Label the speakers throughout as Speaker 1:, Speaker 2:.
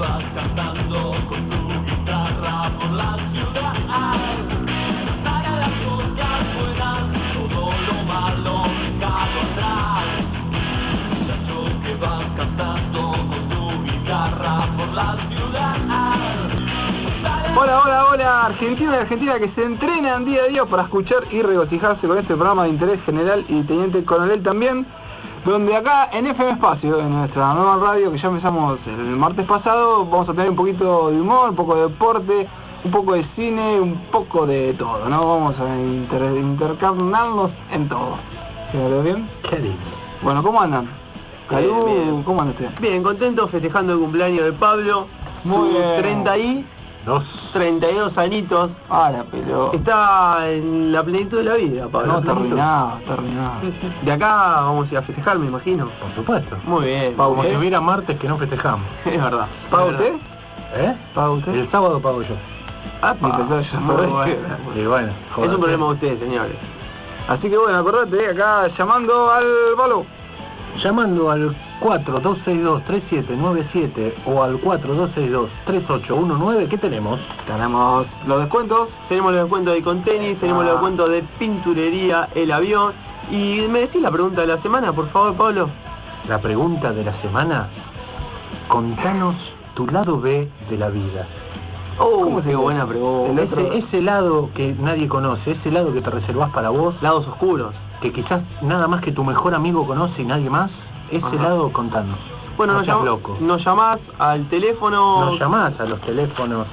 Speaker 1: vas cantando con tu guitarra por la ciudad. Para las cosas buenas, todo lo malo dejado atrás. Muchacho que vas cantando con tu guitarra por la ciudad.
Speaker 2: Hola, hola, hola, Argentina y Argentina que se entrenan día a día para escuchar y regocijarse con este programa de interés general y Teniente Coronel también, donde acá en FM Espacio, en nuestra nueva radio que ya empezamos el martes pasado, vamos a tener un poquito de humor, un poco de deporte, un poco de cine, un poco de todo, ¿no? Vamos a intercambiarnos en todo. ¿Se me ve bien?
Speaker 3: Qué lindo.
Speaker 2: Bueno, ¿cómo andan? Calú,
Speaker 3: Bien.
Speaker 2: ¿cómo anda usted?
Speaker 3: Bien, contento festejando el cumpleaños de Pablo.
Speaker 2: Muy
Speaker 3: sus
Speaker 2: bien.
Speaker 3: 32 añitos.
Speaker 2: Ah, pero
Speaker 3: Está en la plenitud de la vida, Pablo.
Speaker 2: no, está
Speaker 3: Plenitud.
Speaker 2: arruinado.
Speaker 3: De acá vamos a ir a festejar, me imagino.
Speaker 4: Por supuesto.
Speaker 3: Muy bien.
Speaker 2: Pau,
Speaker 4: Como
Speaker 2: ¿usted?
Speaker 4: si hubiera martes que no festejamos.
Speaker 3: Es verdad.
Speaker 2: ¿Paga
Speaker 3: Es verdad.
Speaker 2: usted?
Speaker 4: ¿Eh?
Speaker 2: ¿Paga usted?
Speaker 4: El sábado pago yo.
Speaker 2: Ni pensaba yo.
Speaker 3: Muy bueno.
Speaker 4: Y bueno,
Speaker 3: Es un problema de ustedes, señores.
Speaker 2: Así que bueno, acordate, acá llamando al Palo.
Speaker 4: Llamando al 4262-3797 o al 4262-3819, ¿qué tenemos?
Speaker 2: Tenemos los descuentos.
Speaker 3: Tenemos los descuentos de con tenis, tenemos los descuentos de pinturería, el avión. Y me decís la pregunta de la semana, por favor, Pablo.
Speaker 4: La pregunta de la semana: contanos tu lado B de la vida.
Speaker 2: ¿Cómo se
Speaker 3: qué
Speaker 2: llama?
Speaker 3: buena pregunta.
Speaker 4: Ese lado que nadie conoce, ese lado que te reservás para vos,
Speaker 3: Lados oscuros.
Speaker 4: que quizás nada más que tu mejor amigo conoce y nadie más, ese
Speaker 3: Ajá.
Speaker 4: lado contanos.
Speaker 3: Bueno,
Speaker 4: no
Speaker 3: nos,
Speaker 4: seas loco.
Speaker 3: nos llamás al teléfono...
Speaker 4: Nos llamás a los teléfonos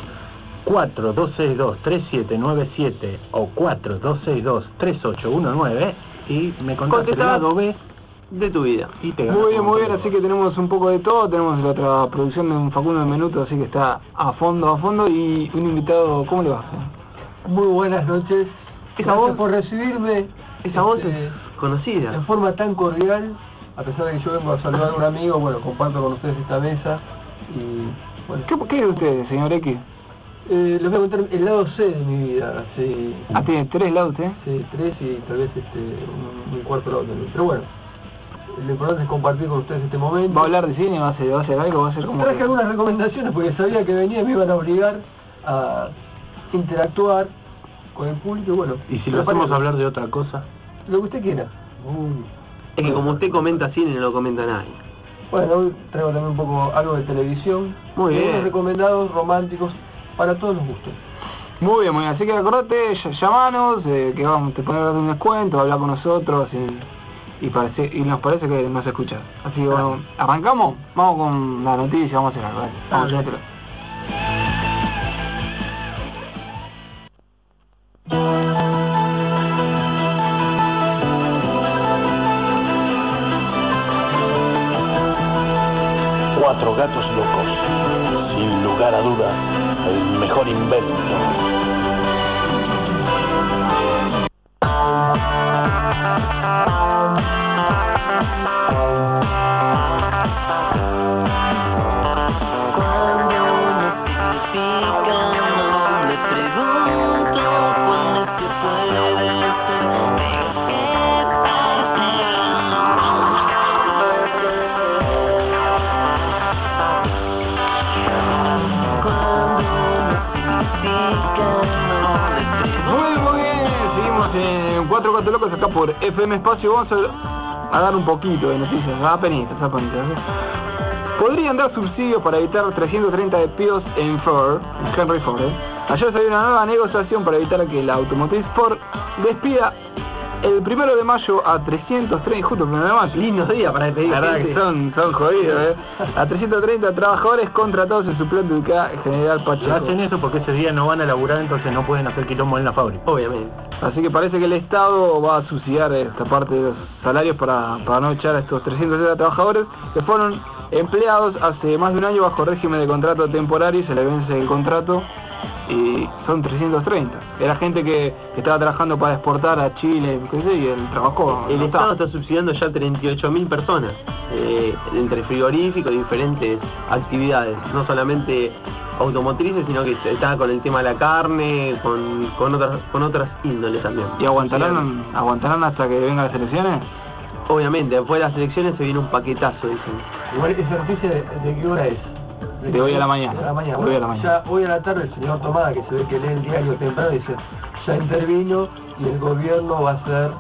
Speaker 4: 4262-3797 o 4262-3819 y me contás el
Speaker 3: Contestás
Speaker 4: lado B
Speaker 3: de tu vida.
Speaker 4: y te ganas
Speaker 2: Muy bien,
Speaker 4: un
Speaker 2: así que tenemos un poco de todo. Tenemos la otra producción de un Facundo de Menuto, así que está a fondo. Y un invitado, ¿cómo le va?
Speaker 5: Muy buenas noches.
Speaker 3: Esa
Speaker 5: Gracias
Speaker 3: voz-
Speaker 5: por recibirme.
Speaker 3: Esa voz
Speaker 5: este,
Speaker 3: es conocida.
Speaker 5: en forma tan cordial, a pesar de que yo vengo a saludar a un amigo, bueno, comparto con ustedes esta mesa y bueno,
Speaker 2: ¿Qué es usted, señor X?
Speaker 5: les voy a contar el lado C de mi vida, sí,
Speaker 2: ¿Tiene 3 lados usted?
Speaker 5: sí, 3 y tal vez un cuarto lado también. Pero bueno, lo importante es compartir con ustedes este momento.
Speaker 2: ¿Va a hablar de cine? ¿Va a hacer algo? ¿Va a hacer como
Speaker 5: Traje
Speaker 2: que...
Speaker 5: algunas recomendaciones porque sabía que venía y me iban a obligar a interactuar con el público y bueno.
Speaker 4: ¿Y si lo hacemos hablar de otra cosa?
Speaker 5: Lo que usted quiera.
Speaker 3: Es que como usted comenta cine, no lo comenta nadie.
Speaker 5: Bueno, hoy traigo también un poco algo de televisión.
Speaker 3: Muy
Speaker 5: y
Speaker 3: bien.
Speaker 5: unos recomendados románticos para todos los gustos.
Speaker 2: Muy bien, así que acordate, llamanos, que vamos a poner un descuento, hablar con nosotros y nos parece que nos escuchas. Así que bueno, ¿arrancamos? Vamos con la noticia, vamos a hacer algo, dale. Vamos,
Speaker 5: Dale.
Speaker 2: llévatelo.
Speaker 6: Cuatro gatos locos, sin lugar a dudas, el mejor invento.
Speaker 2: Muy bien, seguimos en Cuatro Gatos Locos acá por FM Espacio. Vamos a dar un poquito de noticias, apenitas. Podrían dar subsidios para evitar 330 despidos en Henry Ford. Ayer salió una nueva negociación para evitar que la automotriz Ford despida el 1 de mayo a 330, justo el 1 de mayo.
Speaker 3: Lindo día para despedir
Speaker 2: La verdad
Speaker 3: gente.
Speaker 2: que son jodidos, a 330 trabajadores contratados en su planta ubicada en General Pacheco.
Speaker 4: Hacen eso porque ese día no van a laburar, entonces no pueden hacer quilombo en la fábrica.
Speaker 3: Obviamente.
Speaker 2: Así que parece que el Estado va a subsidiar esta parte de los salarios para no echar a estos 330 trabajadores que fueron empleados hace más de un año bajo régimen de contrato temporario y se le vence el contrato y son 330. Era gente que estaba trabajando para exportar a Chile, qué sé, y él trabajó.
Speaker 3: El
Speaker 2: no
Speaker 3: Estado está subsidiando ya 38.000 personas, entre frigoríficos y diferentes actividades, no solamente automotrices, sino que está con el tema de la carne, con otras índoles también.
Speaker 2: ¿Y aguantarán hasta que vengan las elecciones?
Speaker 3: Obviamente, después de las elecciones se viene un paquetazo, dicen.
Speaker 5: Igual esa noticia de qué hora es.
Speaker 2: De hoy a la mañana.
Speaker 5: De la mañana.
Speaker 2: De hoy a la
Speaker 5: Bueno,
Speaker 2: mañana.
Speaker 5: ya hoy a la tarde el señor Tomada, que se ve que lee el diario temprano, dice, ya intervino y el gobierno va a ser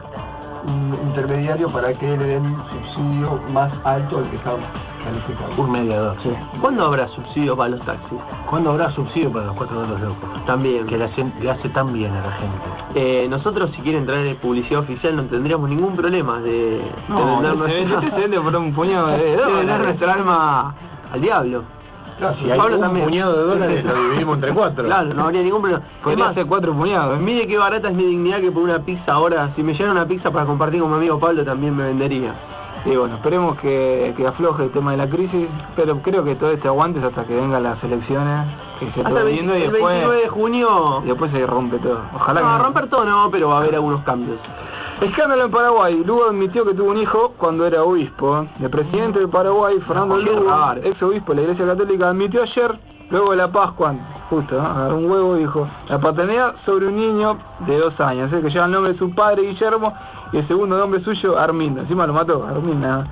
Speaker 5: un intermediario para que le den un subsidio más alto al que estamos calificando.
Speaker 4: Un mediador.
Speaker 2: Sí.
Speaker 3: ¿Cuándo habrá subsidio para los taxis?
Speaker 4: ¿Cuándo habrá subsidio para los 4 gatos locos?
Speaker 3: También.
Speaker 4: Que le hace tan bien a la gente.
Speaker 3: Nosotros, si quieren traer publicidad oficial, no tendríamos ningún problema de
Speaker 2: No,
Speaker 3: vendernos-
Speaker 2: se vende por un puñado de
Speaker 3: de
Speaker 2: dólares.
Speaker 3: vender nuestra alma al diablo.
Speaker 5: Claro,
Speaker 4: Si hay
Speaker 3: Pablo
Speaker 4: un
Speaker 3: también.
Speaker 4: puñado de dólares, lo dividimos entre 4.
Speaker 3: Claro, no habría ningún problema. Es
Speaker 2: Podría
Speaker 3: más,
Speaker 2: ser 4 puñados.
Speaker 3: mire qué barata es mi dignidad que por una pizza ahora, si me llegan una pizza para compartir con mi amigo Pablo, también me vendería.
Speaker 2: Y bueno, esperemos que afloje el tema de la crisis, pero creo que todo este aguante es hasta que vengan las elecciones, que se
Speaker 3: Hasta
Speaker 2: está
Speaker 3: el
Speaker 2: viendo y
Speaker 3: 29 de
Speaker 2: después,
Speaker 3: junio...
Speaker 2: y después se rompe todo. Ojalá
Speaker 3: No,
Speaker 2: que no.
Speaker 3: romper todo no, pero va a haber algunos cambios.
Speaker 2: Escándalo en Paraguay. Lugo admitió que tuvo un hijo cuando era obispo. El presidente de Paraguay, Fernando
Speaker 3: Qué
Speaker 2: Lugo,
Speaker 3: raro.
Speaker 2: ex obispo de la Iglesia Católica, admitió ayer, luego de la Pascua, justo, ¿no? Agarró un huevo y dijo, la paternidad sobre un niño de 2 años, que lleva el nombre de su padre, Guillermo, y el segundo nombre suyo, Armindo. Encima lo mató, Armindo.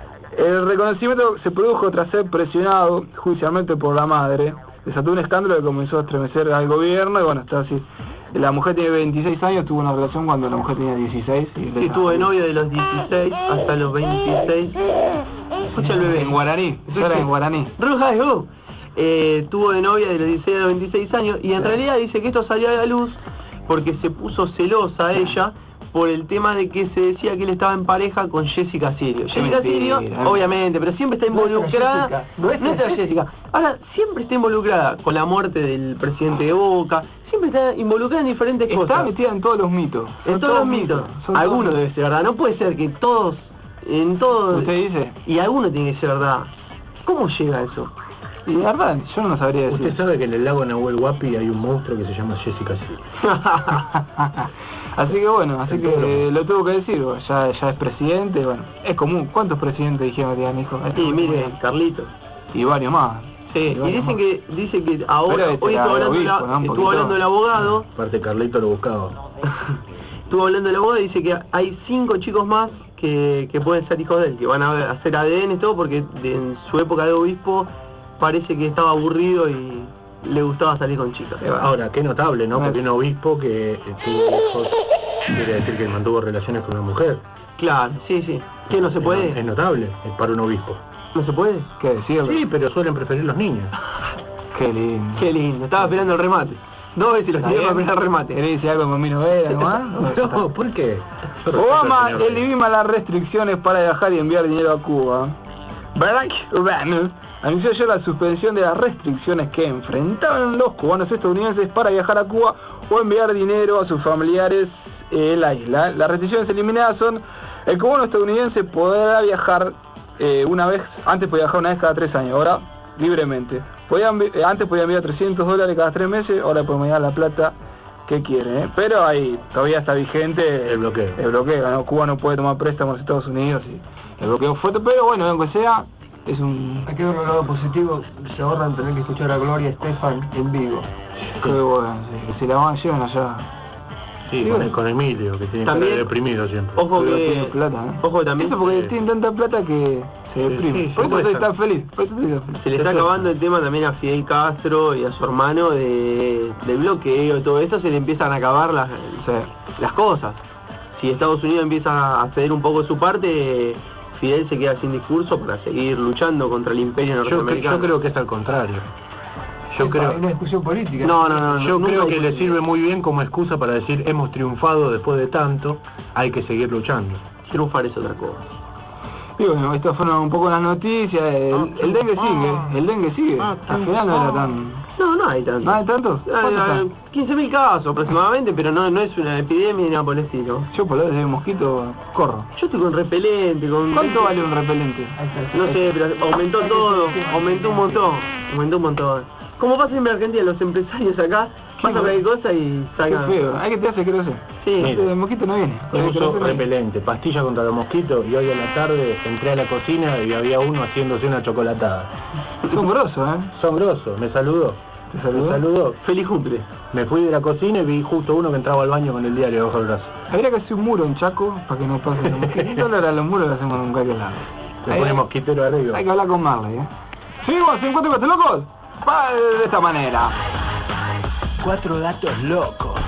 Speaker 2: El reconocimiento se produjo tras ser presionado judicialmente por la madre. Desató un escándalo que comenzó a estremecer al gobierno y bueno, está así. La mujer tiene 26 años, tuvo una relación cuando la mujer tenía 16. Y
Speaker 3: Sí, estuvo de novia de los 16 hasta los 26. Escucha el bebé.
Speaker 2: En guaraní, eso era en guaraní.
Speaker 3: Ruja, tuvo de novia de los 16 a los 26 años y en realidad dice que esto salió a la luz porque se puso celosa ella por el tema de que se decía que él estaba en pareja con Jessica Sirio. Jessica
Speaker 2: mentira,
Speaker 3: Sirio, obviamente, pero siempre está involucrada. Nuestra Jessica. Ahora, siempre está involucrada con la muerte del presidente de Boca, siempre está involucrada en diferentes
Speaker 2: Está
Speaker 3: cosas.
Speaker 2: metida en todos los mitos.
Speaker 3: En
Speaker 2: Son
Speaker 3: todos los mitos.
Speaker 2: Son
Speaker 3: Alguno
Speaker 2: todos
Speaker 3: debe ser verdad. No puede ser que todos, en todos.
Speaker 2: ¿Usted dice?
Speaker 3: Y alguno tiene que ser verdad. ¿Cómo llega eso?
Speaker 2: Y la verdad, yo no sabría decir.
Speaker 4: Usted sabe que en el lago Nahuel Huapi hay un monstruo que se llama Jessica Sirio.
Speaker 2: Así que bueno, así que lo tuvo que decir, bueno, ya es presidente, bueno, es común. ¿Cuántos presidentes dijeron que tenían hijos?
Speaker 3: Y mire, Carlito.
Speaker 2: Y varios más.
Speaker 3: Sí, y
Speaker 2: varios
Speaker 3: dicen
Speaker 2: más.
Speaker 3: que dice que ahora
Speaker 2: Pero
Speaker 3: hoy
Speaker 2: era
Speaker 3: estuvo hablando,
Speaker 2: obispo, ¿no? Un
Speaker 3: estuvo
Speaker 2: poquito.
Speaker 3: hablando el abogado,
Speaker 4: Aparte Carlito lo buscaba.
Speaker 3: estuvo hablando el abogado y dice que hay 5 chicos más que pueden ser hijos de él, que van a hacer ADN y todo porque en su época de obispo parece que estaba aburrido y le gustaba salir con chicas.
Speaker 4: Ahora, qué notable, ¿no? Porque un obispo que tuvo hijos quiere decir que mantuvo relaciones con una mujer.
Speaker 3: Claro, sí, sí. ¿Qué no se
Speaker 4: Es
Speaker 3: puede?
Speaker 4: notable para un obispo.
Speaker 3: ¿No se puede?
Speaker 2: ¿Qué decirlo?
Speaker 4: Sí, pero suelen preferir los niños.
Speaker 2: Qué lindo.
Speaker 3: Qué lindo, estaba esperando el remate. 2 veces lo
Speaker 2: ¿Está
Speaker 3: tiré para
Speaker 2: bien?
Speaker 3: esperar el remate.
Speaker 2: ¿Querés decir algo con mi novela, algo más?
Speaker 4: No, ¿por qué?
Speaker 2: Obama elimina las restricciones para viajar y enviar dinero a Cuba. Barack Obama anunció ayer la suspensión de las restricciones que enfrentaban los cubanos estadounidenses para viajar a Cuba o enviar dinero a sus familiares en la isla. Las restricciones eliminadas son: el cubano estadounidense podrá viajar antes podía viajar una vez cada 3 años, ahora libremente. Antes podía enviar $300 cada 3 meses, ahora puede enviar la plata que quiere, ¿eh? Pero ahí todavía está vigente
Speaker 4: El bloqueo.
Speaker 2: El bloqueo, ¿no? Cuba no puede tomar préstamos en Estados Unidos y el bloqueo fue, pero bueno, aunque sea, es un...
Speaker 5: Hay que ver el lado positivo, se ahorran tener que escuchar a Gloria Estefan en vivo.
Speaker 2: Qué bueno, sí, que si la van llevan allá.
Speaker 4: Sí, con Emilio, que tiene cara
Speaker 3: También-
Speaker 4: de deprimido siempre.
Speaker 3: Ojo
Speaker 2: Pero
Speaker 3: que...
Speaker 2: tiene plata, ¿eh?
Speaker 3: Ojo que también
Speaker 2: Eso porque
Speaker 3: se-
Speaker 2: tienen tanta plata que se deprime.
Speaker 4: sí,
Speaker 2: por eso
Speaker 4: puede
Speaker 2: estoy
Speaker 4: ser.
Speaker 2: tan feliz. Por eso estoy tan feliz.
Speaker 3: Se le está acabando el tema también a Fidel Castro y a su hermano de bloqueo y todo esto, se le empiezan a acabar las cosas. Si Estados Unidos empieza a ceder un poco de su parte, Fidel se queda sin discurso para seguir luchando contra el imperio norteamericano.
Speaker 4: Yo creo que es al contrario. Yo
Speaker 5: Hay
Speaker 4: creo,
Speaker 5: una discusión política.
Speaker 4: yo
Speaker 3: nunca
Speaker 4: creo
Speaker 3: hay
Speaker 4: que le
Speaker 3: política.
Speaker 4: sirve muy bien como excusa para decir hemos triunfado después de tanto, hay que seguir luchando.
Speaker 3: Triunfar es otra cosa.
Speaker 2: Y bueno, estas fueron un poco las noticias. El dengue sigue. Al final no era tan...
Speaker 3: No hay tanto.
Speaker 2: ¿No hay tantos? ¿Cuántos hay?
Speaker 3: 15.000 casos aproximadamente, pero no es una epidemia ni nada por el estilo.
Speaker 2: Yo por lo de mosquito corro.
Speaker 3: Yo estoy con repelente, con...
Speaker 2: ¿Cuánto vale un repelente?
Speaker 3: No sé, pero aumentó todo, aumentó un montón. Como pasa en Argentina, los empresarios acá pasan cualquier cosa y
Speaker 2: Qué
Speaker 3: sacan...
Speaker 2: feo. Hay que te hace que no sé.
Speaker 3: Sí,
Speaker 2: El mosquito no viene.
Speaker 4: Yo
Speaker 2: El
Speaker 4: uso
Speaker 2: queroseno no viene.
Speaker 4: repelente, pastilla contra los mosquitos, y hoy a la tarde entré a la cocina y había uno haciéndose una chocolatada.
Speaker 2: Son grosos, ¿eh?
Speaker 4: Sombroso, me saludó.
Speaker 2: ¿Te saludó?
Speaker 4: Me saludó.
Speaker 3: feliz cumple.
Speaker 4: Me fui de la cocina y vi justo uno que entraba al baño con el diario bajo el brazo.
Speaker 2: Habría que hacer un muro en Chaco para que no pasen los mosquitos. Ahora los muros los hacemos en cualquier lado.
Speaker 4: Le
Speaker 2: Ahí
Speaker 4: pone mosquitero arriba.
Speaker 2: hay que hablar con Marley, ¿eh? Seguimos en Cuatro Gatos Locos. Va de esta manera.
Speaker 6: Cuatro gatos locos.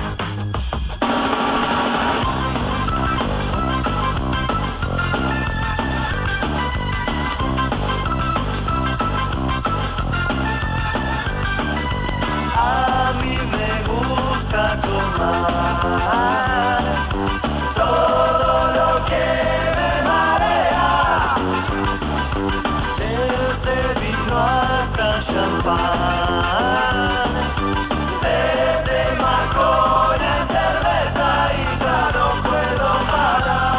Speaker 1: A mí me gusta tomar todo lo que me marea, desde vino hasta champán, desde macón en cerveza y ya no puedo parar.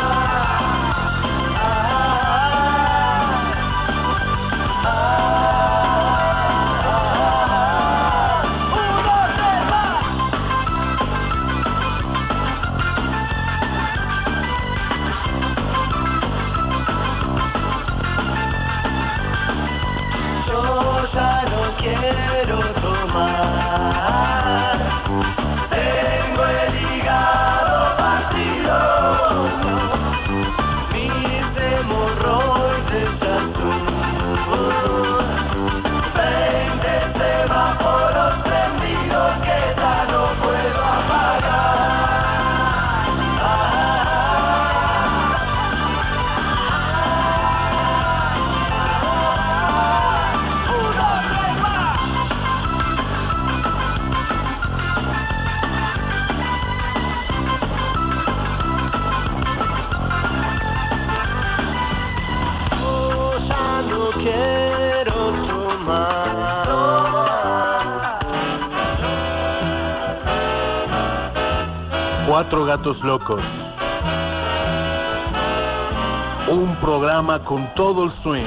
Speaker 1: Quiero tomar, tengo el hígado vacío, mis hemorroides ya son 20 semáforos prendidos que ya no puedo apagar. Quiero tomar.
Speaker 6: Cuatro gatos locos. Un programa con todo el swing.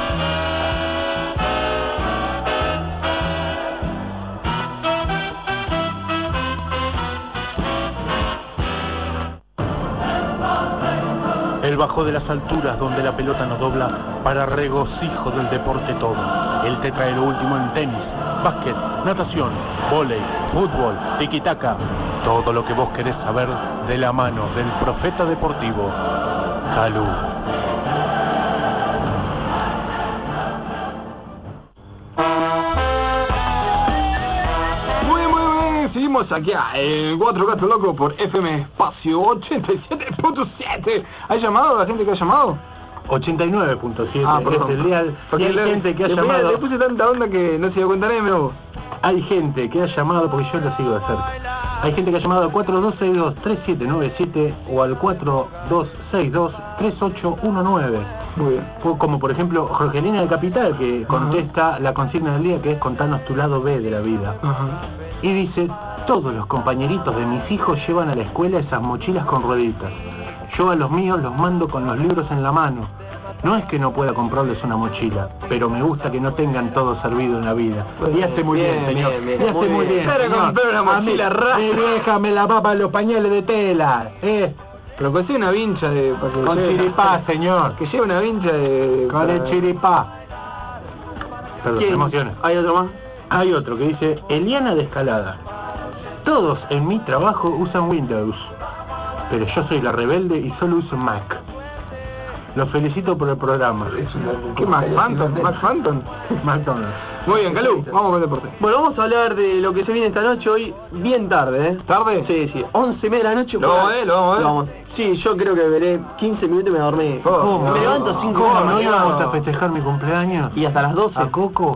Speaker 6: El bajo de las alturas donde la pelota nos dobla para regocijo del deporte todo. Él te trae lo último en tenis, básquet, natación, vóley, fútbol, tiki-taka. Todo lo que vos querés saber de la mano del profeta deportivo, Calú.
Speaker 2: Muy bien, seguimos aquí en Cuatro Gatos Locos por FM Espacio 87.7. ¿Ha llamado la gente que ha llamado?
Speaker 4: 89.7
Speaker 2: perdón.
Speaker 4: es el dial. Y hay gente que ha llamado.
Speaker 2: Le puse tanta onda que no se dio cuenta nadie, pero...
Speaker 4: Hay gente que ha llamado, porque yo lo sigo de cerca. Hay gente que ha llamado al 4262-3797 o al 4262-3819.
Speaker 2: Muy bien.
Speaker 4: Como por ejemplo Jorgelina de Capital, que contesta la consigna del día, que es contanos tu lado B de la vida.
Speaker 2: Ajá.
Speaker 4: Y dice, todos los compañeritos de mis hijos llevan a la escuela esas mochilas con rueditas. Yo a los míos los mando con los libros en la mano. No es que no pueda comprarles una mochila, pero me gusta que no tengan todo servido en la vida. Y hace muy bien, señor. Y hace muy bien,
Speaker 2: Pero
Speaker 4: señor.
Speaker 2: comprar una mochila
Speaker 4: A mí,
Speaker 2: rara.
Speaker 4: mi vieja me lavaba los pañales de tela.
Speaker 2: Pero consigue una vincha de... para que
Speaker 4: Con
Speaker 2: lleve-
Speaker 4: chiripá, señor.
Speaker 2: Que lleve una vincha de...
Speaker 4: Con
Speaker 2: para-
Speaker 4: el chiripá. Perdón, me
Speaker 3: ¿Quién?
Speaker 4: emociona.
Speaker 3: ¿Hay otro más?
Speaker 4: Hay otro que dice, Eliana de Escalada. Todos en mi trabajo usan Windows, pero yo soy la rebelde y solo uso Mac. Los felicito por el programa.
Speaker 2: ¿Qué más? ¿Phantom? ¿Más Phantom?
Speaker 4: McDonald's.
Speaker 2: Muy bien, Calú, vamos con el deporte.
Speaker 3: Bueno, vamos a hablar de lo que se viene esta noche hoy, bien tarde, ¿eh?
Speaker 2: ¿Tarde?
Speaker 3: Sí, 11:30 de la noche.
Speaker 2: Lo vamos a ver, lo vamos a ver.
Speaker 3: Sí, yo creo que veré 15 minutos y me dormí.
Speaker 2: ¿Cómo?
Speaker 3: Me levanto 5
Speaker 4: ¿Cómo
Speaker 3: horas.
Speaker 4: no íbamos a festejar mi cumpleaños?
Speaker 3: Y hasta las 12.
Speaker 4: ¿A Coco?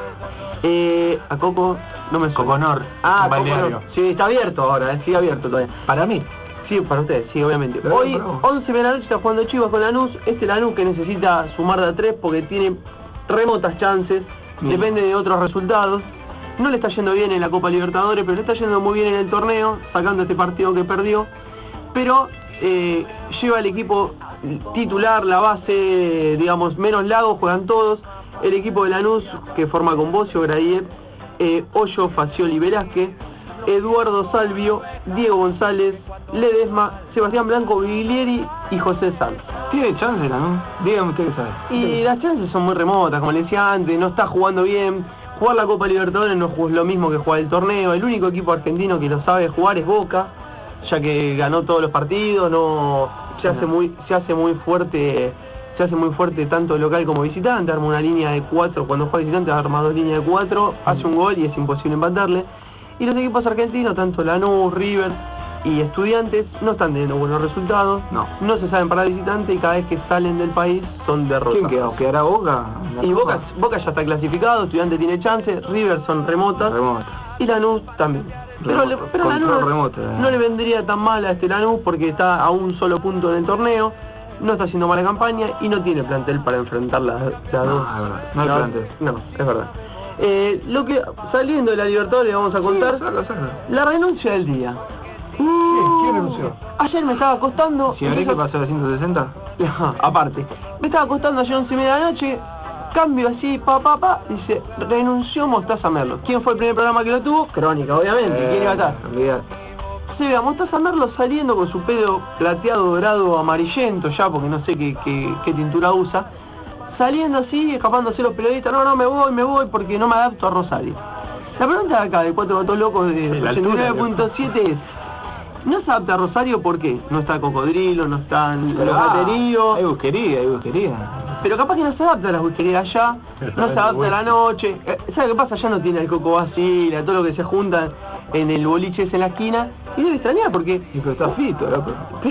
Speaker 3: A Coco no me suena.
Speaker 4: Coconor.
Speaker 3: Ah,
Speaker 4: un balneario.
Speaker 3: Coco no. Sí, está abierto ahora, sigue abierto todavía.
Speaker 4: Para mí.
Speaker 3: Sí, para ustedes, sí, obviamente.
Speaker 2: Pero,
Speaker 3: Hoy,
Speaker 2: pero-
Speaker 3: 11 de la noche, está jugando Chivas con Lanús. Lanús que necesita sumar de a 3 porque tiene remotas chances.
Speaker 2: Bien.
Speaker 3: Depende de otros resultados. No le está yendo bien en la Copa Libertadores, pero le está yendo muy bien en el torneo, sacando este partido que perdió. Pero lleva el equipo titular, la base, digamos, menos Lagos, juegan todos. El equipo de Lanús, que forma con Bocio, Gradier, Hoyo, Facioli, Velázquez, Eduardo Salvio, Diego González, Ledesma, Sebastián Blanco, Viglieri y José Sanz.
Speaker 2: ¿Tiene chance, no? Díganme ustedes que saben.
Speaker 3: Y las chances son muy remotas, como les decía antes, no está jugando bien. Jugar la Copa Libertadores no es lo mismo que jugar el torneo. El único equipo argentino que lo sabe jugar es Boca, ya que ganó todos los partidos, se hace muy fuerte se hace muy fuerte tanto local como visitante, arma una línea de 4, cuando juega visitante arma 2 líneas de 4, hace un gol y es imposible empatarle. Y los equipos argentinos, tanto Lanús, River y Estudiantes, no están teniendo buenos resultados, no se saben parar visitante y cada vez que salen del país son derrotas.
Speaker 2: ¿Quién quedó? ¿Quedará Boca?
Speaker 3: Y Boca ya está clasificado, Estudiantes tiene chance, River son remotas y Lanús también. Pero Lanús no le vendría tan mal a este Lanús porque está a un solo punto en el torneo, no está haciendo mala campaña y no tiene plantel para enfrentar las dos.
Speaker 2: Es verdad, no hay plantel.
Speaker 3: No, es verdad. Lo que saliendo de la Libertadores le vamos a contar la renuncia del día.
Speaker 2: ¿Quién renunció?
Speaker 3: Ayer me estaba acostando.
Speaker 2: ¿Si habré que pasó a 160?
Speaker 3: Aparte, me estaba acostando ayer 11:30 de la noche. Cambio así, dice, renunció Mostaza Merlo. ¿Quién fue el primer programa que lo tuvo? Crónica, obviamente. ¿Quién iba a estar? Se ve a Mostaza Merlo saliendo con su pelo plateado, dorado, amarillento ya, porque no sé qué tintura usa. Saliendo así, escapándose los periodistas. No, me voy porque no me adapto a Rosario. La pregunta de acá, de Cuatro Gatos Locos de 89.7 es, ¿no se adapta a Rosario por qué? No está Cocodrilo, no están los bateríos.
Speaker 2: Hay busquería.
Speaker 3: Pero capaz que no se adapta a las busquerías allá, no se adapta a la noche. ¿Sabe qué pasa? Ya no tiene el Coco Basile, todo lo que se junta en el boliche ese en la esquina. Y debe extrañar porque...
Speaker 2: pero está fito, loco.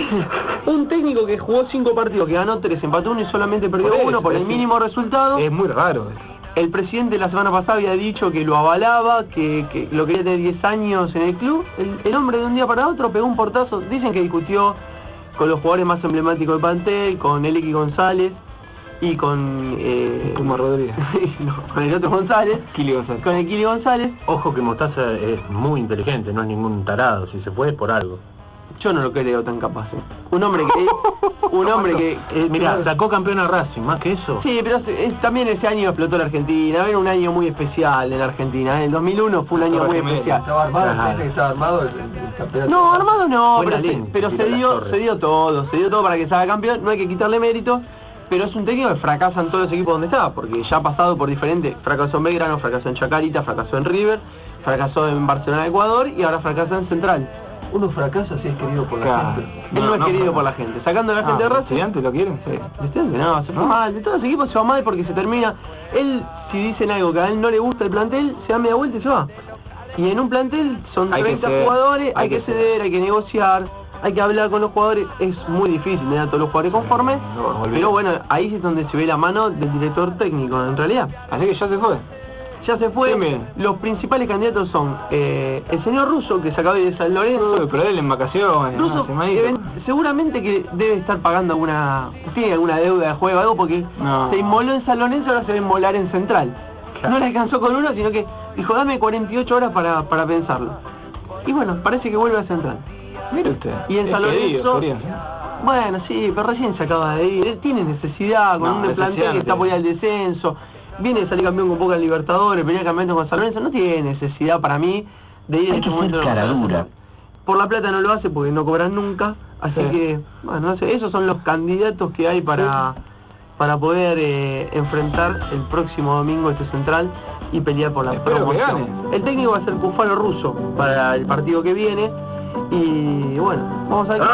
Speaker 3: Un técnico que jugó 5 partidos, que ganó 3, empató 1 y solamente perdió 1 por el mínimo resultado.
Speaker 2: Es muy raro.
Speaker 3: El presidente la semana pasada había dicho que lo avalaba, que lo quería tener 10 años en el club. El hombre de un día para otro pegó un portazo. Dicen que discutió con los jugadores más emblemáticos del plantel, con Eliki González y con...
Speaker 2: Tuma Rodríguez.
Speaker 3: No, con el otro González. Con el Kili González.
Speaker 4: Ojo que Mostaza es muy inteligente, no es ningún tarado. Si se fue es por algo.
Speaker 3: Yo no lo creo tan capaz. Un hombre que
Speaker 4: mirá, sacó campeón a Racing, más que eso.
Speaker 3: Sí, pero también ese año explotó la Argentina. Era un año muy especial en la Argentina. El 2001 fue un año muy especial.
Speaker 5: ¿Estaba armado el campeonato?
Speaker 3: No, armado no, pero
Speaker 4: se
Speaker 3: se dio todo para que salga campeón. No hay que quitarle mérito, pero es un técnico que fracasa en todos los equipos donde está, porque ya ha pasado por diferentes. Fracasó en Belgrano, fracasó en Chacarita, fracasó en River, fracasó en Barcelona, Ecuador y ahora fracasa en Central.
Speaker 5: Uno fracasa si es querido por la gente.
Speaker 3: Él no es querido por la gente. Sacando a la gente de Racing.
Speaker 2: ¿Estudiantes lo quieren? Sí.
Speaker 3: ¿Estudiantes? No, se fue mal. De todos los equipos se va mal porque se termina. Él, si dicen algo que a él no le gusta el plantel, se da media vuelta y se va. Y en un plantel son 30 jugadores, hay que ceder, hay que negociar, hay que hablar con los jugadores. Es muy difícil tener a todos los jugadores conformes. Pero bueno, ahí es donde se ve la mano del director técnico, en realidad.
Speaker 2: Así que ya se fue.
Speaker 3: Ya se fue. Los principales candidatos son el señor Russo, que se acaba de ir de San Lorenzo.
Speaker 2: Pero él en vacaciones.
Speaker 3: Russo, seguramente que debe estar pagando tiene alguna deuda de juego o algo, porque se inmoló en San Lorenzo, ahora se va a inmolar en Central. No le alcanzó con uno, sino que dijo, dame 48 horas para pensarlo. Y bueno, parece que vuelve a Central.
Speaker 2: Mire usted.
Speaker 3: Y en San Lorenzo... Bueno, sí, pero recién se acaba de ir. Él tiene necesidad con un plantel que está por ir al descenso. Viene de salir campeón con Boca en Libertadores, venía campeón con San Lorenzo, no tiene necesidad para mí de ir en este momento. Por la plata no lo hace porque no cobran nunca, así que, bueno, no sé, esos son los candidatos que hay para poder enfrentar el próximo domingo este Central y pelear por la promoción. El técnico va a ser Cufaro Russo para el partido que viene y bueno, vamos a ver.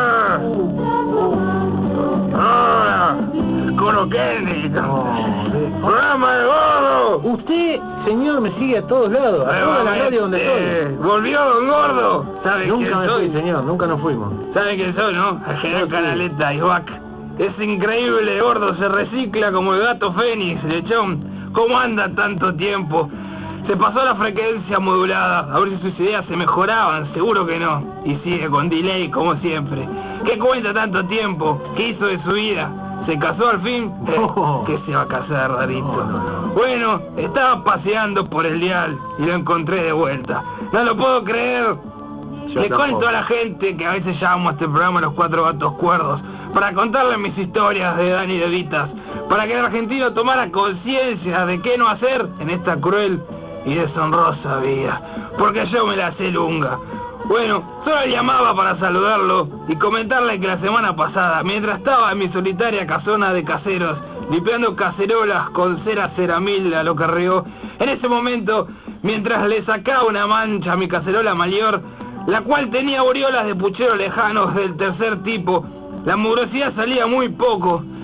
Speaker 2: Cono Kennedy, programa de Gordo.
Speaker 4: Usted, señor, me sigue a todos lados, a toda la radio donde estoy.
Speaker 2: Volvió Don Gordo. ¿Sabe
Speaker 4: nunca me fui, señor, nunca nos fuimos.
Speaker 2: ¿Sabe quién soy, no? El general Canaleta, Ibac. Es increíble, Gordo, se recicla como el gato Fénix, lechón. ¿Cómo anda tanto tiempo? Se pasó la frecuencia modulada, a ver si sus ideas se mejoraban, seguro que no. Y sigue con delay, como siempre. ¿Qué cuenta tanto tiempo? ¿Qué hizo de su vida? ¿Se casó al fin? ¿Qué se va a casar, rarito? Bueno, estaba paseando por el dial y lo encontré de vuelta. No lo puedo creer. Le cuento a la gente que a veces llamo a este programa Los Cuatro Gatos Cuerdos para contarle mis historias de Dani de Vitas, para que el argentino tomara conciencia de qué no hacer en esta cruel y deshonrosa vida, porque yo me la sé lunga. Bueno, solo le llamaba para saludarlo y comentarle que la semana pasada, mientras estaba en mi solitaria casona de caseros, limpiando cacerolas con cera ceramil a lo Carrió, en ese momento, mientras le sacaba una mancha a mi cacerola mayor, la cual tenía aureolas de puchero lejanos del tercer tipo, la mugrosidad salía muy poco,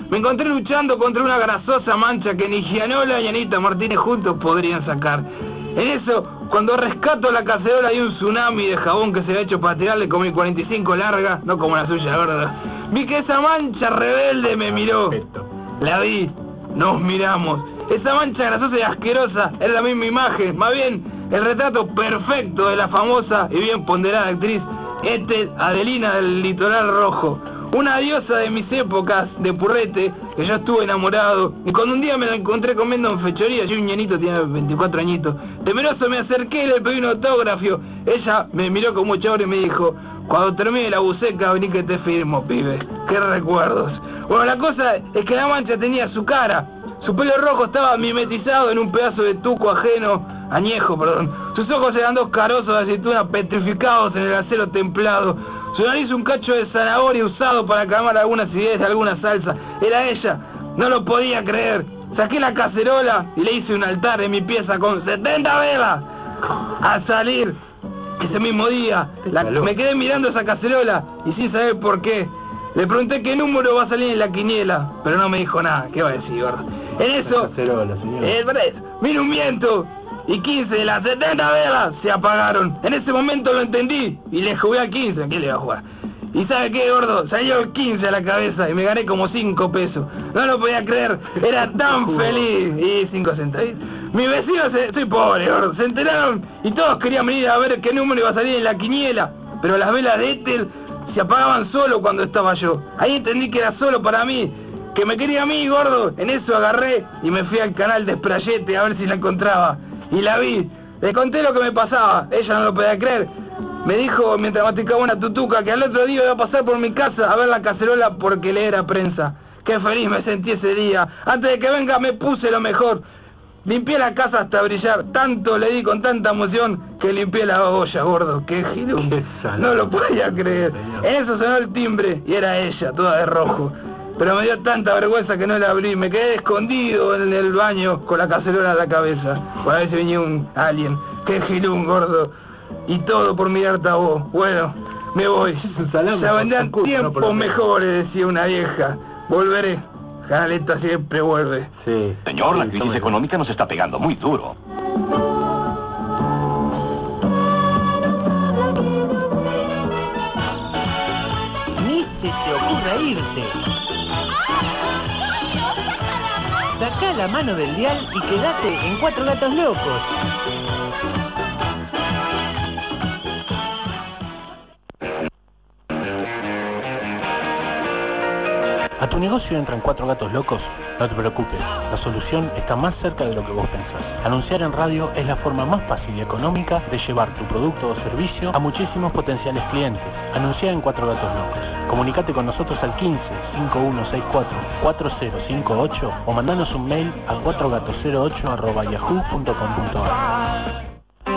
Speaker 2: Me encontré luchando contra una grasosa mancha que ni Gianola y Anita Martínez juntos podrían sacar. En eso, cuando rescato la cacerola hay un tsunami de jabón que se había hecho para tirarle con mi 45 larga, no como la suya, ¿verdad? Vi que esa mancha rebelde me miró. La vi, nos miramos. Esa mancha grasosa y asquerosa era la misma imagen, más bien el retrato perfecto de la famosa y bien ponderada actriz Ethel Adelina del Litoral Rojo. Una diosa de mis épocas de purrete, que yo estuve enamorado, y cuando un día me la encontré comiendo en fechoría, yo un ñenito, tenía 24 añitos, temeroso me acerqué y le pedí un autógrafo. Ella me miró con mucha hora y me dijo, cuando termine la buceca vení que te firmo, pibe. Qué recuerdos. Bueno, la cosa es que la mancha tenía su cara, su pelo rojo estaba mimetizado en un pedazo de tuco añejo. Sus ojos eran dos carozos de aceituna petrificados en el acero templado. Su nariz un cacho de zanahoria usado para calmar algunas ideas de alguna salsa. Era ella, no lo podía creer. Saqué la cacerola y le hice un altar en mi pieza con 70 velas. Al salir, ese mismo día, me quedé mirando esa cacerola y sin saber por qué. Le pregunté qué número va a salir en la quiniela, pero no me dijo nada. ¿Qué va a decir, gordo? En eso, vino un viento y 15 de las 70 velas se apagaron. En ese momento lo entendí y le jugué al 15. ¿A qué le iba a jugar? ¿Y sabe qué, gordo? Salió el 15 a la cabeza y me gané como 5 pesos. No lo podía creer, era tan feliz. Y 5 centavos. Mis vecinos, estoy pobre, gordo, se enteraron y todos querían venir a ver qué número iba a salir en la quiniela. Pero las velas de Ethel se apagaban solo cuando estaba yo. Ahí entendí que era solo para mí, que me quería a mí, gordo. En eso agarré y me fui al canal de Sprayete a ver si la encontraba. Y la vi, le conté lo que me pasaba, ella no lo podía creer. Me dijo mientras masticaba una tutuca que al otro día iba a pasar por mi casa a ver la cacerola porque le era prensa. Qué feliz me sentí ese día. Antes de que venga me puse lo mejor. Limpié la casa hasta brillar, tanto le di con tanta emoción que limpié la olla, gordo. Qué giro, no lo podía creer. En eso sonó el timbre y era ella, toda de rojo. Pero me dio tanta vergüenza que no la abrí. Me quedé escondido en el baño con la cacerola en la cabeza. Por a ver si venía un alien. Qué gilún, gordo. Y todo por mirarte a vos. Bueno, me voy. Ya vendrán tiempos mejores, decía una vieja. Volveré. Canaleta siempre vuelve.
Speaker 7: Sí. Señor, la crisis económica nos está pegando muy duro.
Speaker 8: Ni se te ocurra irte. Sacá la mano del dial y quédate en Cuatro Gatos Locos.
Speaker 4: ¿A tu negocio entran 4 gatos locos? No te preocupes, la solución está más cerca de lo que vos pensás. Anunciar en radio es la forma más fácil y económica de llevar tu producto o servicio a muchísimos potenciales clientes. Anuncia en 4 gatos locos. Comunicate con nosotros al 15 5164 4058 o mandanos un mail a 4gatos08@yahoo.com.ar.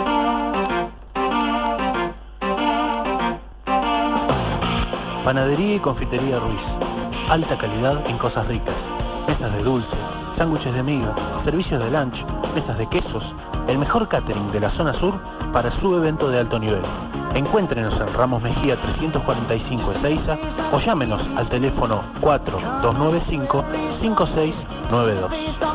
Speaker 4: Panadería y confitería Ruiz. Alta calidad en cosas ricas. Mesas de dulce, sándwiches de miga, servicios de lunch, mesas de quesos. El mejor catering de la zona sur para su evento de alto nivel. Encuéntrenos en Ramos Mejía 345 Ezeiza o llámenos al teléfono 4295-5692.